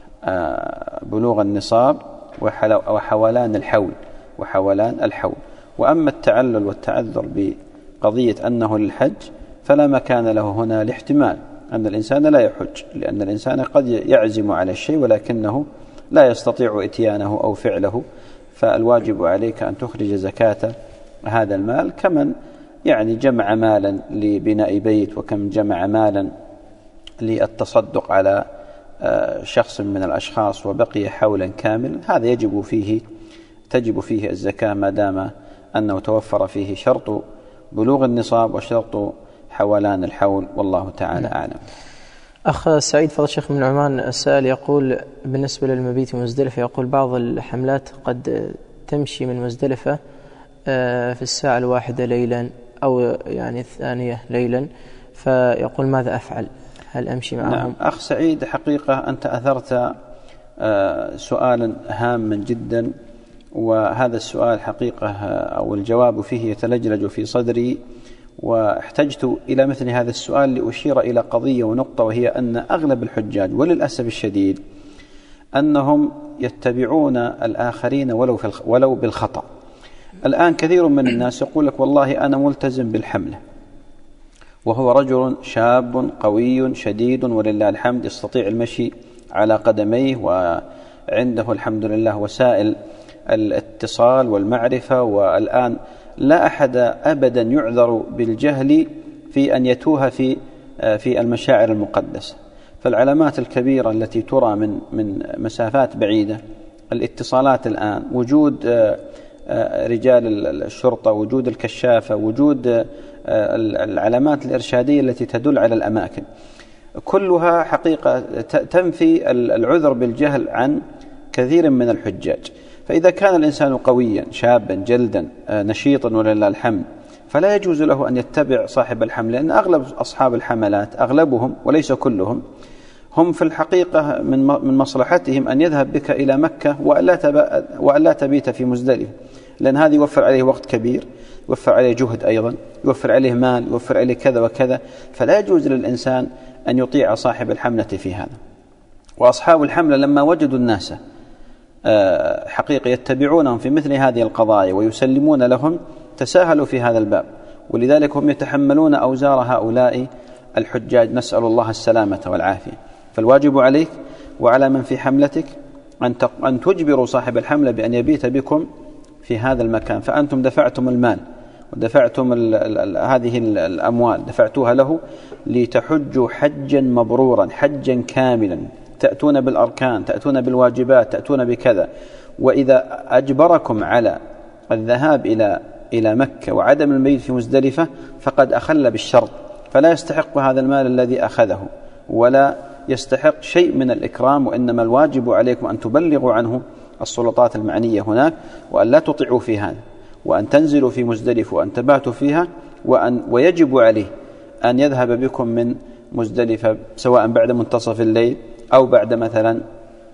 بلوغ النصاب وحولان الحول وحولان الحول. وأما التعلل والتعذر بقضية أنه للحج فلا مكان له هنا، لاحتمال أن الإنسان لا يحج، لأن الإنسان قد يعزم على الشيء ولكنه لا يستطيع إتيانه أو فعله، فالواجب عليك أن تخرج زكاة هذا المال، كمن يعني جمع مالا لبناء بيت، وكم جمع مالا للتصدق على شخص من الأشخاص وبقي حولا كاملا، هذا يجب فيه تجب فيه الزكاة ما دام أنه توفر فيه شرط بلوغ النصاب وشرط حولان الحول، والله تعالى أعلم. أخ سعيد فضل الشيخ من عمان السائل يقول بالنسبة للمبيت في مزدلفة، يقول بعض الحملات قد تمشي من مزدلفة في الساعة الواحدة ليلا أو يعني الثانية ليلا، فيقول ماذا أفعل؟ هل أمشي معهم؟ نعم أخ سعيد، حقيقة أنت أثرت سؤالا هاما جدا، وهذا السؤال حقيقة أو الجواب فيه يتلجلج في صدري، واحتجت إلى مثل هذا السؤال لأشير إلى قضية ونقطة، وهي أن أغلب الحجاج وللأسف الشديد أنهم يتبعون الآخرين ولو, في الخ... ولو بالخطأ. الآن كثير من الناس يقول لك والله أنا ملتزم بالحملة، وهو رجل شاب قوي شديد ولله الحمد يستطيع المشي على قدميه، وعنده الحمد لله وسائل الاتصال والمعرفة، والآن لا أحد أبدا يعذر بالجهل في أن يتوه في في المشاعر المقدسة. فالعلامات الكبيرة التي ترى من من مسافات بعيدة، الاتصالات الآن، وجود رجال الشرطة، وجود الكشافة، وجود العلامات الإرشادية التي تدل على الأماكن، كلها حقيقة تنفي العذر بالجهل عن كثير من الحجاج. فإذا كان الإنسان قويا شابا جلدا نشيطا ولله الحمد، فلا يجوز له أن يتبع صاحب الحمل، لأن أغلب أصحاب الحملات أغلبهم وليس كلهم هم في الحقيقة من من مصلحتهم أن يذهب بك إلى مكة وألا وألا تبيت في مزدلفة، لأن هذا يوفر عليه وقت كبير، يوفر عليه جهد أيضا، يوفر عليه مال، يوفر عليه كذا وكذا. فلا يجوز للإنسان أن يطيع صاحب الحملة في هذا. وأصحاب الحملة لما وجدوا الناس حقيقة يتبعونهم في مثل هذه القضايا ويسلمون لهم تساهلوا في هذا الباب، ولذلك هم يتحملون أوزار هؤلاء الحجاج، نسأل الله السلامة والعافية. فالواجب عليك وعلى من في حملتك أن تجبروا صاحب الحملة بأن يبيت بكم في هذا المكان، فأنتم دفعتم المال ودفعتم ال ال ال هذه الأموال دفعتوها له لتحجوا حجا مبرورا، حجا كاملا، تأتون بالأركان، تأتون بالواجبات، تأتون بكذا. وإذا أجبركم على الذهاب إلى إلى مكة وعدم المبيت في مزدلفة فقد أخل بالشرط، فلا يستحق هذا المال الذي أخذه ولا يستحق شيء من الإكرام، وإنما الواجب عليكم أن تبلغوا عنه السلطات المعنية هناك، وأن لا تطيعوا في هذا، وأن تنزلوا في مزدلفة وأن تباتوا فيها، وأن ويجب عليه أن يذهب بكم من مزدلفة سواء بعد منتصف الليل أو بعد مثلا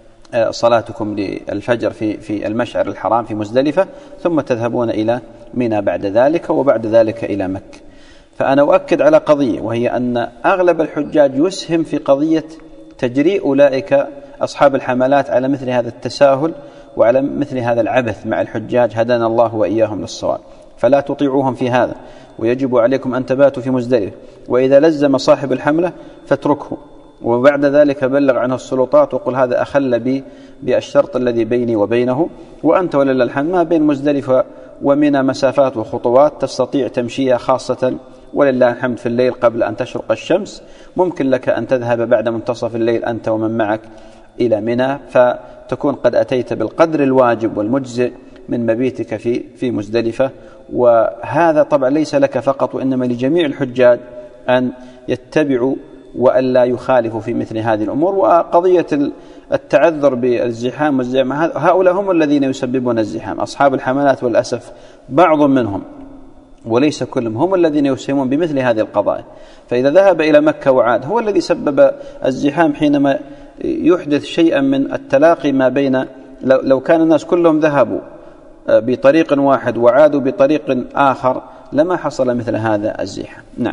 صلاتكم للفجر في في المشعر الحرام في مزدلفة، ثم تذهبون إلى منى بعد ذلك، وبعد ذلك إلى مكة. فأنا أؤكد على قضية، وهي أن أغلب الحجاج يسهم في قضية تجريء أولئك أصحاب الحملات على مثل هذا التساهل وعلى مثل هذا العبث مع الحجاج، هدانا الله وإياهم للصواب. فلا تطيعوهم في هذا، ويجب عليكم أن تباتوا في مزدلفة، وإذا لزم صاحب الحملة فاتركه، وبعد ذلك بلغ عنه السلطات وقل هذا أخل بي بالشرط الذي بيني وبينه. وأنت ولله الحمد ما بين مزدلفة ومنى مسافات وخطوات تستطيع تمشيها، خاصة ولله الحمد في الليل قبل أن تشرق الشمس ممكن لك أن تذهب بعد منتصف الليل أنت ومن معك إلى منى، فتكون قد أتيت بالقدر الواجب والمجزئ من مبيتك في في مزدلفة. وهذا طبعا ليس لك فقط، وإنما لجميع الحجاج أن يتبعوا وألا يخالفوا في مثل هذه الأمور. وقضية التعذر بالزحام والزحام هؤلاء هم الذين يسببون الزحام، أصحاب الحملات والأسف بعض منهم وليس كلهم هم الذين يسهمون بمثل هذه القضايا. فإذا ذهب إلى مكة وعاد هو الذي سبب الزحام حينما يحدث شيئا من التلاقي ما بين، لو كان الناس كلهم ذهبوا بطريق واحد وعادوا بطريق آخر لما حصل مثل هذا الزحام. نعم.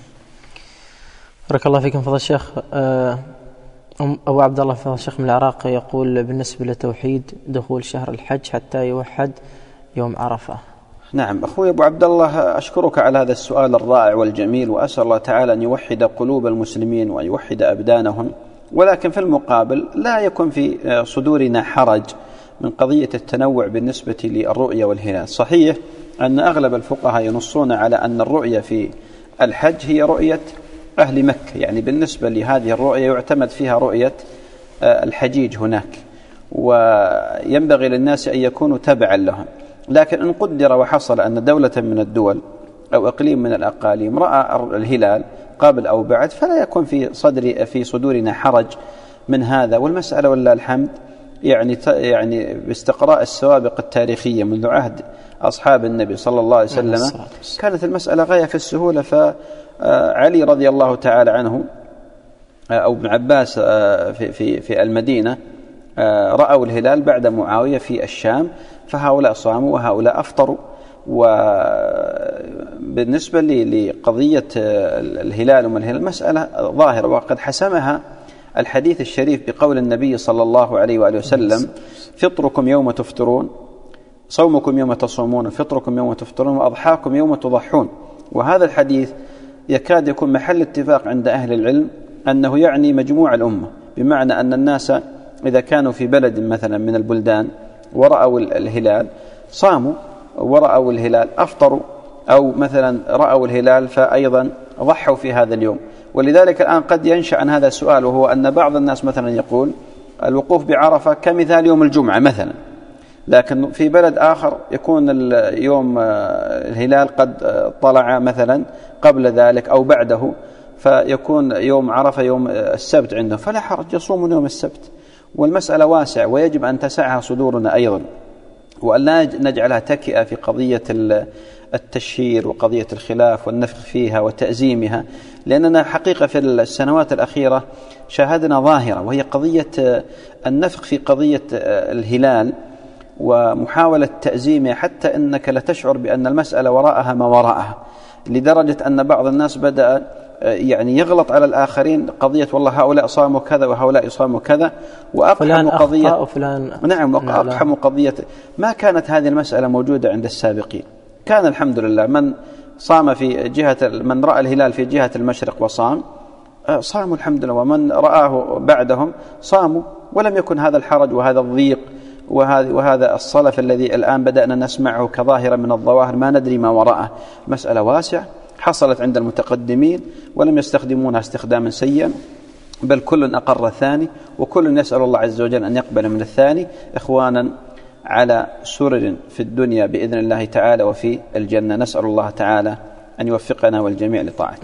بارك الله فيكم فضل الشيخ. أبو عبد الله فضل الشيخ من العراق يقول بالنسبة لتوحيد دخول شهر الحج حتى يوحد يوم عرفة. نعم أخوي أبو عبد الله، أشكرك على هذا السؤال الرائع والجميل، وأسأل الله تعالى أن يوحد قلوب المسلمين وأن يوحد أبدانهم. ولكن في المقابل لا يكون في صدورنا حرج من قضية التنوع بالنسبة للرؤية والهلال. صحيح أن أغلب الفقهاء ينصون على أن الرؤية في الحج هي رؤية أهل مكة، يعني بالنسبة لهذه الرؤية يعتمد فيها رؤية الحجيج هناك، وينبغي للناس أن يكونوا تبعا لهم. لكن إن قدر وحصل أن دولة من الدول أو إقليم من الأقاليم رأى الهلال قبل أو بعد فلا يكون في صدر في صدورنا حرج من هذا. والمسألة ولله الحمد يعني يعني باستقراء السوابق التاريخية منذ عهد أصحاب النبي صلى الله عليه وسلم كانت المسألة غاية في السهولة. فعلي رضي الله تعالى عنه أو ابن عباس في في في المدينة رأوا الهلال بعد معاوية في الشام، فهؤلاء صاموا وهؤلاء أفطروا. وبالنسبة لقضية الهلال وما الهلال مسألة ظاهرة وقد حسمها الحديث الشريف بقول النبي صلى الله عليه وآله وسلم: فطركم يوم تفطرون، صومكم يوم تصومون، فطركم يوم تفطرون، وأضحاكم يوم تضحون. وهذا الحديث يكاد يكون محل اتفاق عند أهل العلم أنه يعني مجموع الأمة، بمعنى أن الناس إذا كانوا في بلد مثلا من البلدان ورأوا الهلال صاموا، ورأوا الهلال أفطروا، أو مثلا رأوا الهلال فأيضا ضحوا في هذا اليوم. ولذلك الآن قد ينشأ عن هذا السؤال، وهو أن بعض الناس مثلا يقول الوقوف بعرفة كمثال يوم الجمعة مثلا، لكن في بلد آخر يكون يوم الهلال قد طلع مثلا قبل ذلك أو بعده، فيكون يوم عرفة يوم السبت عندهم، فلا حرج يصومون يوم السبت. والمسألة واسعة ويجب أن تسعها صدورنا أيضا، وأن لا نجعلها تكئة في قضية التشهير وقضية الخلاف والنفخ فيها وتأزيمها، لأننا حقيقة في السنوات الأخيرة شاهدنا ظاهرة، وهي قضية النفخ في قضية الهلال ومحاولة تأزيمها حتى أنك لا تشعر بأن المسألة وراءها ما وراءها، لدرجة أن بعض الناس بدأ يعني يغلط على الآخرين قضية والله هؤلاء صاموا كذا وهؤلاء صاموا كذا، وأقحموا قضية وفلان نعم وأقحموا قضية. ما كانت هذه المسألة موجودة عند السابقين. كان الحمد لله من صام في جهة من رأى الهلال في جهة المشرق وصام صاموا الحمد لله، ومن رآه بعدهم صاموا، ولم يكن هذا الحرج وهذا الضيق وهذا الصلف الذي الآن بدأنا نسمعه كظاهرة من الظواهر ما ندري ما وراءه. مسألة واسعة حصلت عند المتقدمين ولم يستخدمونها استخداما سيئا، بل كل أقر الثاني، وكل يسأل الله عز وجل أن يقبل من الثاني، إخوانا على سرر في الدنيا بإذن الله تعالى وفي الجنة. نسأل الله تعالى أن يوفقنا والجميع لطاعته.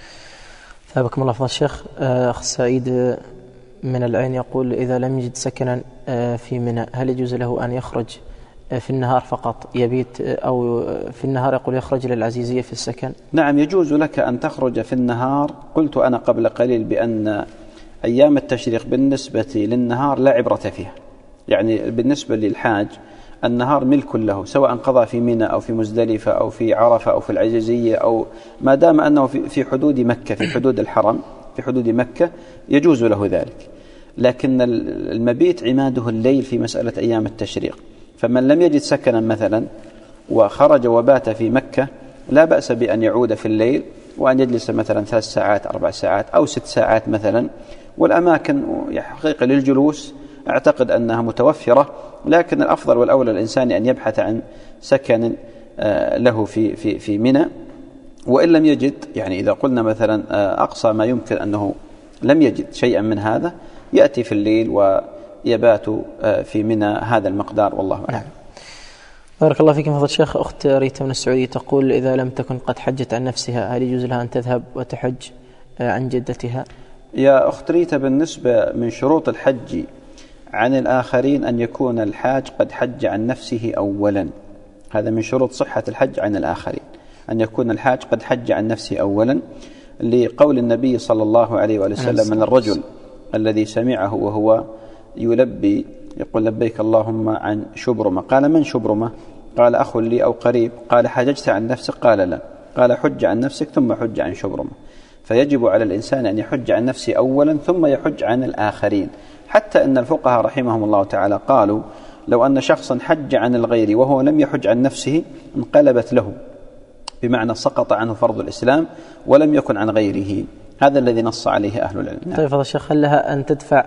ثابكم الله فضل الشيخ. أخ سعيد من العين يقول إذا لم يجد سكنا في منى هل يجوز له أن يخرج في النهار فقط يبيت، أو في النهار يقول يخرج للعزيزية في السكن؟ نعم يجوز لك أن تخرج في النهار. قلت أنا قبل قليل بأن أيام التشريق بالنسبة للنهار لا عبرة فيها، يعني بالنسبة للحاج النهار ملك له، سواء قضى في منى أو في مزدلفة أو في عرفة أو في العزيزية، أو ما دام أنه في حدود مكة، في حدود الحرم، في حدود مكة يجوز له ذلك. لكن المبيت عماده الليل في مسألة أيام التشريق، فمن لم يجد سكنا مثلا وخرج وبات في مكة لا بأس بأن يعود في الليل وأن يجلس مثلا ثلاث ساعات أربع ساعات أو ست ساعات مثلا، والأماكن حقيقة للجلوس أعتقد أنها متوفرة، لكن الأفضل والأولى الإنسان أن يبحث عن سكن له في في في منى. وإن لم يجد، يعني إذا قلنا مثلا أقصى ما يمكن أنه لم يجد شيئا من هذا، يأتي في الليل ويبات في منى هذا المقدار، والله أعلم. بارك الله فيكم فضل الشيخ. أخت ريتا من السعودية تقول إذا لم تكن قد حجت عن نفسها هل يجوز لها أن تذهب وتحج عن جدتها؟ يا أخت ريتا، بالنسبة من شروط الحج عن الآخرين أن يكون الحاج قد حج عن نفسه أولا. هذا من شروط صحة الحج عن الآخرين، أن يكون الحاج قد حج عن نفسه أولا، لقول النبي صلى الله عليه وآله وسلم من الرجل الذي سمعه وهو يلبي يقول لبيك اللهم عن شبرمة، قال من شبرمة؟ قال أخ لي أو قريب. قال حججت عن نفسك؟ قال لا. قال حج عن نفسك ثم حج عن شبرمة. فيجب على الإنسان أن يحج عن نفسه أولا ثم يحج عن الآخرين، حتى أن الفقهاء رحمهم الله تعالى قالوا لو أن شخصا حج عن الغير وهو لم يحج عن نفسه انقلبت له، بمعنى سقط عنه فرض الإسلام ولم يكن عن غيره. هذا الذي نص عليه أهل العلم. طيب فضل الشيخ، هل لها أن تدفع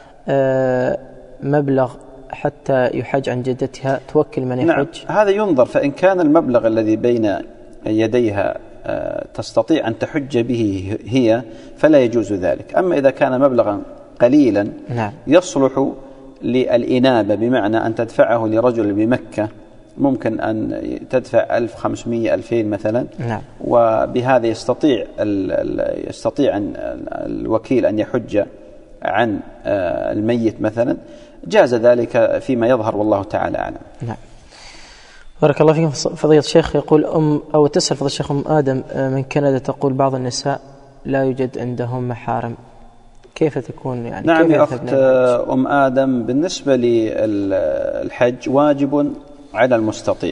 مبلغ حتى يحج عن جدتها، توكل من يحج؟ نعم، هذا ينظر، فإن كان المبلغ الذي بين يديها تستطيع أن تحج به هي فلا يجوز ذلك. أما إذا كان مبلغا قليلا نعم. يصلح للإنابة، بمعنى أن تدفعه لرجل بمكة، ممكن أن تدفع ألف خمسمائة ألفين مثلا نعم. وبهذا يستطيع يستطيع أن الوكيل أن يحج عن الميت مثلا، جاز ذلك فيما يظهر والله تعالى أعلم. نعم. بارك الله فيكم فضيلة الشيخ. يقول أم أو تسأل فضيلة الشيخ أم آدم من كندا تقول بعض النساء لا يوجد عندهم محارم، كيف تكون يعني؟ نعم يا أخت أم آدم، بالنسبة للحج واجب على المستطيع،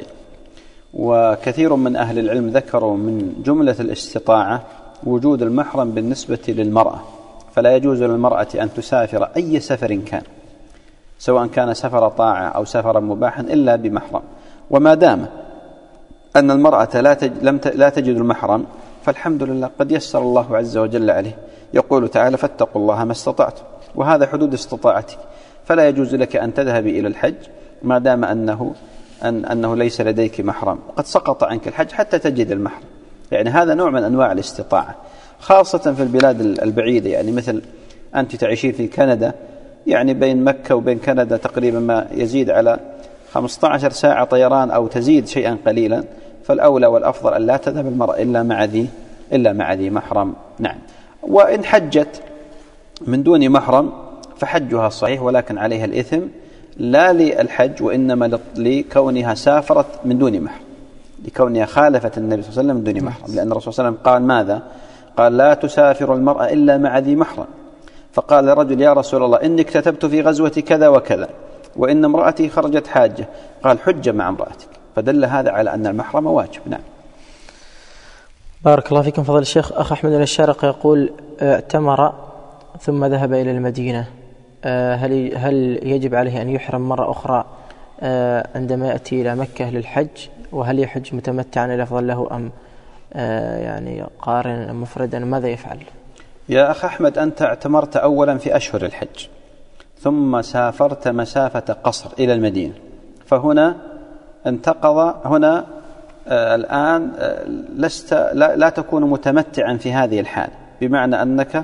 وكثير من أهل العلم ذكروا من جملة الاستطاعة وجود المحرم بالنسبة للمرأة، فلا يجوز للمرأة أن تسافر أي سفر كان، سواء كان سفر طاعة أو سفر مباحا، إلا بمحرم. وما دام أن المرأة لا لا تجد المحرم فالحمد لله قد يسر الله عز وجل عليه. يقول تعالى فاتقوا الله ما استطعتم، وهذا حدود استطاعتك، فلا يجوز لك أن تذهبي إلى الحج ما دام أنه أن أنه ليس لديك محرم، قد سقط عنك الحج حتى تجد المحرم. يعني هذا نوع من أنواع الاستطاعة، خاصة في البلاد البعيدة، يعني مثل أنت تعيشين في كندا، يعني بين مكة وبين كندا تقريبا ما يزيد على خمسة عشر ساعة طيران أو تزيد شيئا قليلا، فالأولى والأفضل أن لا تذهب المرأة إلا مع ذي إلا مع ذي محرم. نعم. وإن حجت من دون محرم فحجها صحيح، ولكن عليها الإثم لا للحج وإنما لكونها سافرت من دون محرم، لكونها خالفت النبي صلى الله عليه وسلم من دون محرم، لأن الرسول صلى الله عليه وسلم قال ماذا؟ قال لا تسافر المرأة إلا مع ذي محرم. فقال الرجل يا رسول الله إني اكتتبت في غزوة كذا وكذا، وإن امرأتي خرجت حاجة، قال حج مع امرأتك، فدل هذا على أن المحرم واجب. نعم. بارك الله فيكم فضل الشيخ. أخ أحمد الشارق يقول اعتمر ثم ذهب إلى المدينة، هل هل يجب عليه أن يحرم مرة أخرى عندما يأتي إلى مكة للحج؟ وهل يحج متمتعا الأفضل له أم يعني قارنا مفردا؟ ماذا يفعل؟ يا أخ أحمد، أنت اعتمرت أولا في أشهر الحج، ثم سافرت مسافة قصر إلى المدينة، فهنا انتقض هنا آه الآن آه لست لا, لا تكون متمتعا في هذه الحال، بمعنى أنك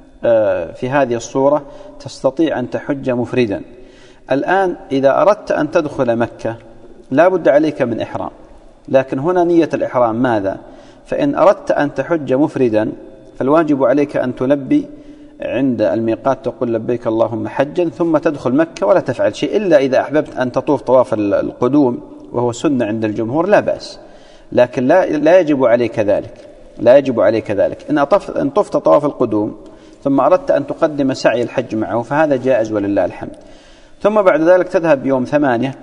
آه في هذه الصورة تستطيع أن تحج مفردا. الآن إذا أردت أن تدخل مكة لا بد عليك من إحرام، لكن هنا نية الإحرام ماذا؟ فإن أردت أن تحج مفردا فالواجب عليك أن تلبي عند الميقات، تقول لبيك اللهم حجا، ثم تدخل مكة ولا تفعل شيء، إلا إذا أحببت أن تطوف طواف القدوم وهو سنة عند الجمهور لا بأس، لكن لا, لا يجب عليك ذلك لا يجب عليك ذلك إن, إن طفت طواف القدوم ثم أردت أن تقدم سعي الحج معه فهذا جائز ولله الحمد. ثم بعد ذلك تذهب يوم ثمانية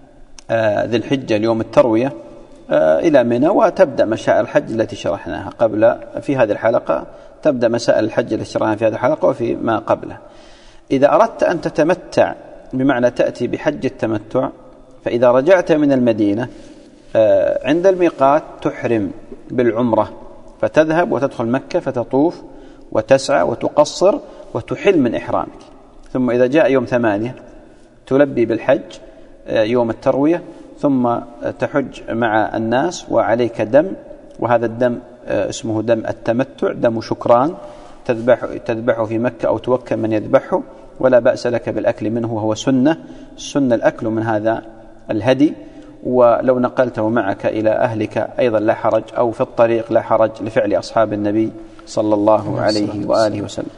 آه ذي الحجة اليوم التروية آه إلى منى، وتبدأ مشاعر الحج التي شرحناها قبل في هذه الحلقة، تبدأ مسائل الحج التي شرحناها في هذه الحلقة وفي ما قبله. إذا أردت أن تتمتع بمعنى تأتي بحج التمتع، فإذا رجعت من المدينة آه عند الميقات تحرم بالعمرة، فتذهب وتدخل مكة فتطوف وتسعى وتقصر وتحل من إحرامك، ثم إذا جاء يوم ثمانية تلبي بالحج يوم التروية، ثم تحج مع الناس وعليك دم، وهذا الدم اسمه دم التمتع، دم شكران، تذبح تذبحه في مكة أو توكل من يذبحه، ولا بأس لك بالأكل منه وهو سنة سنة الأكل من هذا الهدي، ولو نقلته معك إلى أهلك أيضا لا حرج، أو في الطريق لا حرج، لفعل أصحاب النبي صلى الله عليه وآله وسلم.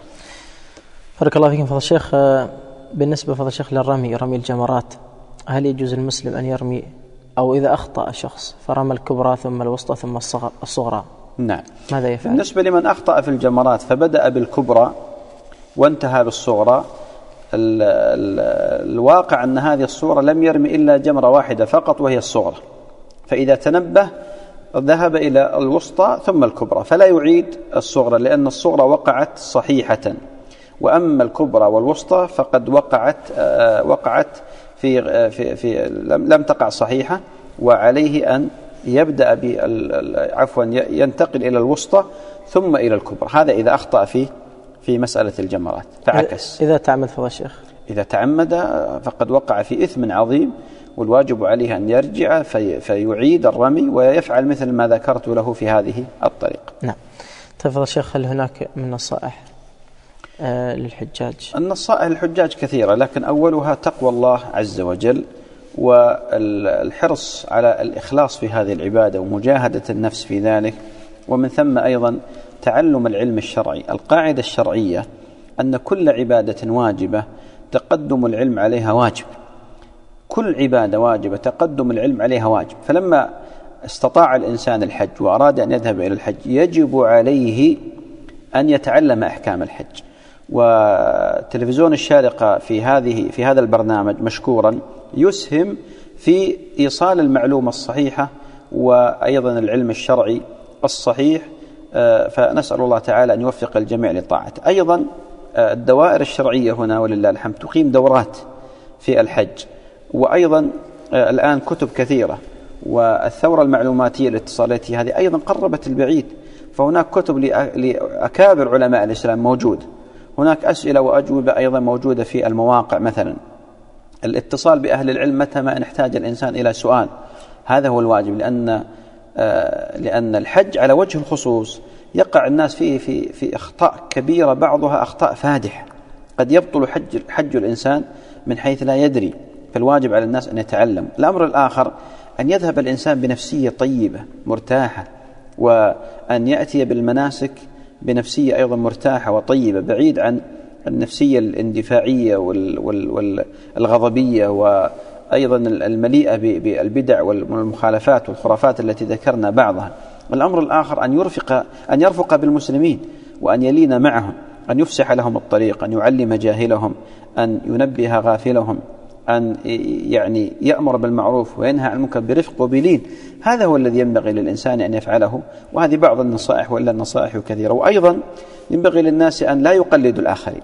بارك الله فيكم فضل الشيخ. بالنسبة فضل الشيخ للرمي، رمي الجمرات، هل يجوز المسلم أن يرمي، أو إذا أخطأ شخص فرمى الكبرى ثم الوسطى ثم الصغرى نعم ماذا يفعل؟ بالنسبة لمن أخطأ في الجمرات فبدأ بالكبرى وانتهى بالصغرى، ال ال الواقع أن هذه الصورة لم يرمي إلا جمرة واحدة فقط وهي الصغرى، فإذا تنبه ذهب إلى الوسطى ثم الكبرى، فلا يعيد الصغرى لأن الصغرى وقعت صحيحة، وأما الكبرى والوسطى فقد وقعت آه وقعت في آه في في لم, لم تقع صحيحة، وعليه أن يبدأ عفوا ينتقل إلى الوسطى ثم إلى الكبرى، هذا إذا أخطأ فيه في مسألة الجمرات فعكس. إذا تعمد فضل الشيخ إذا تعمد فقد وقع في إثم عظيم، والواجب عليه أن يرجع في فيعيد الرمي ويفعل مثل ما ذكرت له في هذه الطريقة. نعم. طيب فضل الشيخ، هل هناك من نصائح آه للحجاج؟ النصائح للحجاج كثيرة، لكن أولها تقوى الله عز وجل، والحرص على الإخلاص في هذه العبادة ومجاهدة النفس في ذلك، ومن ثم أيضا تعلم العلم الشرعي. القاعدة الشرعية أن كل عبادة واجبة تقدم العلم عليها واجب، كل عبادة واجبة تقدم العلم عليها واجب، فلما استطاع الإنسان الحج وأراد أن يذهب إلى الحج يجب عليه أن يتعلم أحكام الحج. وتلفزيون الشارقة في هذه في هذا البرنامج مشكورا يسهم في إيصال المعلومة الصحيحة وأيضا العلم الشرعي الصحيح، فنسأل الله تعالى أن يوفق الجميع لطاعته. أيضا الدوائر الشرعية هنا ولله الحمد تقيم دورات في الحج، وأيضا الآن كتب كثيرة، والثورة المعلوماتية الاتصالاتية هذه أيضا قربت البعيد، فهناك كتب لأكابر علماء الإسلام موجود، هناك أسئلة وأجوبة أيضا موجودة في المواقع. مثلا الاتصال بأهل العلم متى ما نحتاج الإنسان إلى سؤال، هذا هو الواجب، لأن لأن الحج على وجه الخصوص يقع الناس فيه في في أخطاء كبيرة، بعضها أخطاء فادحة، قد يبطل حج حج الإنسان من حيث لا يدري، فالواجب على الناس أن يتعلم. الأمر الآخر أن يذهب الإنسان بنفسية طيبة مرتاحة، وأن يأتي بالمناسك بنفسية أيضا مرتاحة وطيبة، بعيد عن النفسية الاندفاعية والغضبية وأيضا المليئة بالبدع والمخالفات والخرافات التي ذكرنا بعضها. الأمر الآخر أن يرفق أن يرفق بالمسلمين، وأن يلين معهم، أن يفسح لهم الطريق، أن يعلم جاهلهم، أن ينبه غافلهم، أن يعني يأمر بالمعروف وينهى عن المنكر برفق وبلين. هذا هو الذي ينبغي للإنسان أن يفعله، وهذه بعض النصائح وإلا النصائح كثيرة. وأيضا ينبغي للناس أن لا يقلدوا الآخرين.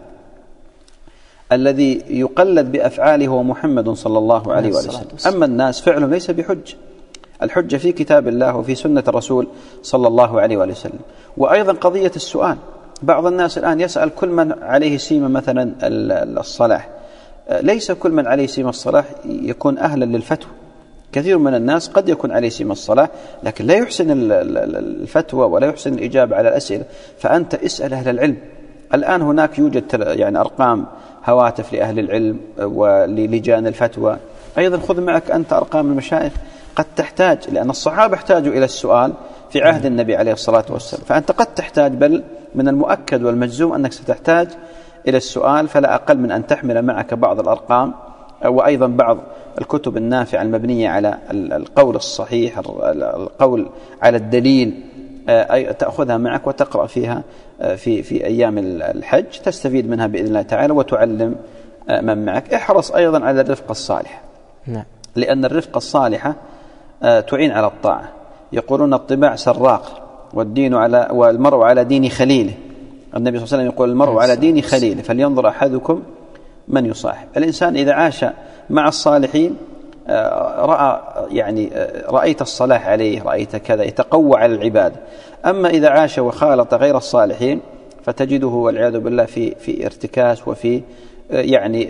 الذي يقلد بأفعاله هو محمد صلى الله عليه وسلم، أما الناس فعلهم ليس بحج. الحجة في كتاب الله وفي سنة الرسول صلى الله عليه وسلم. وأيضا قضية السؤال، بعض الناس الآن يسأل كل من عليه سيمة مثلا الصلاح. ليس كل من عليه سيمة الصلاح يكون أهلا للفتوى. كثير من الناس قد يكون عليه سيمة الصلاح لكن لا يحسن الفتوى ولا يحسن الإجابة على الأسئلة، فأنت اسأل أهل العلم. الآن هناك يوجد يعني أرقام هواتف لأهل العلم وللجان الفتوى. أيضا خذ معك أنت أرقام المشايخ، قد تحتاج، لأن الصحابة احتاجوا إلى السؤال في عهد النبي عليه الصلاة والسلام، فأنت قد تحتاج، بل من المؤكد والمجزوم أنك ستحتاج إلى السؤال، فلا أقل من أن تحمل معك بعض الأرقام وأيضا بعض الكتب النافعة المبنية على القول الصحيح، القول على الدليل، تأخذها معك وتقرأ فيها في في أيام الحج، تستفيد منها بإذن الله تعالى وتعلم من معك. احرص أيضا على الرفقة الصالحة، لأن الرفقة الصالحة تعين على الطاعة. يقولون الطباع سراق والدين على والمرء على دين خليله. النبي صلى الله عليه وسلم يقول المرء على دين خليله فلينظر أحدكم من يصاحب. الإنسان إذا عاش مع الصالحين رأى يعني رأيت الصلاح عليه، رأيت كذا، يتقوى على العبادة. أما إذا عاش وخالط غير الصالحين فتجده والعياذ بالله في في ارتكاس وفي يعني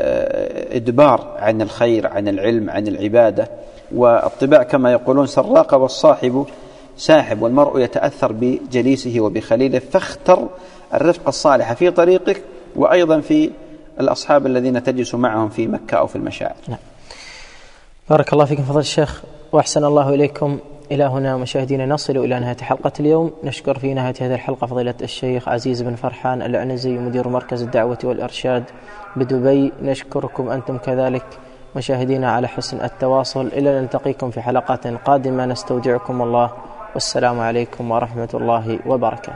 إدبار عن الخير، عن العلم، عن العبادة. والطباع كما يقولون سراقة والصاحب ساحب، والمرء يتأثر بجليسه وبخليله. فاختر الرفقة الصالحة في طريقك وأيضا في الأصحاب الذين تجلس معهم في مكة أو في المشاعر. نعم. بارك الله فيكم فضل الشيخ وأحسن الله إليكم. إلى هنا مشاهدينا نصل إلى نهاية حلقة اليوم. نشكر في نهاية هذه الحلقة فضيلة الشيخ عزيز بن فرحان العنزي مدير مركز الدعوة والإرشاد بدبي. نشكركم أنتم كذلك مشاهدينا على حسن التواصل. إلى أن نلتقيكم في حلقات قادمة، نستودعكم الله والسلام عليكم ورحمة الله وبركاته.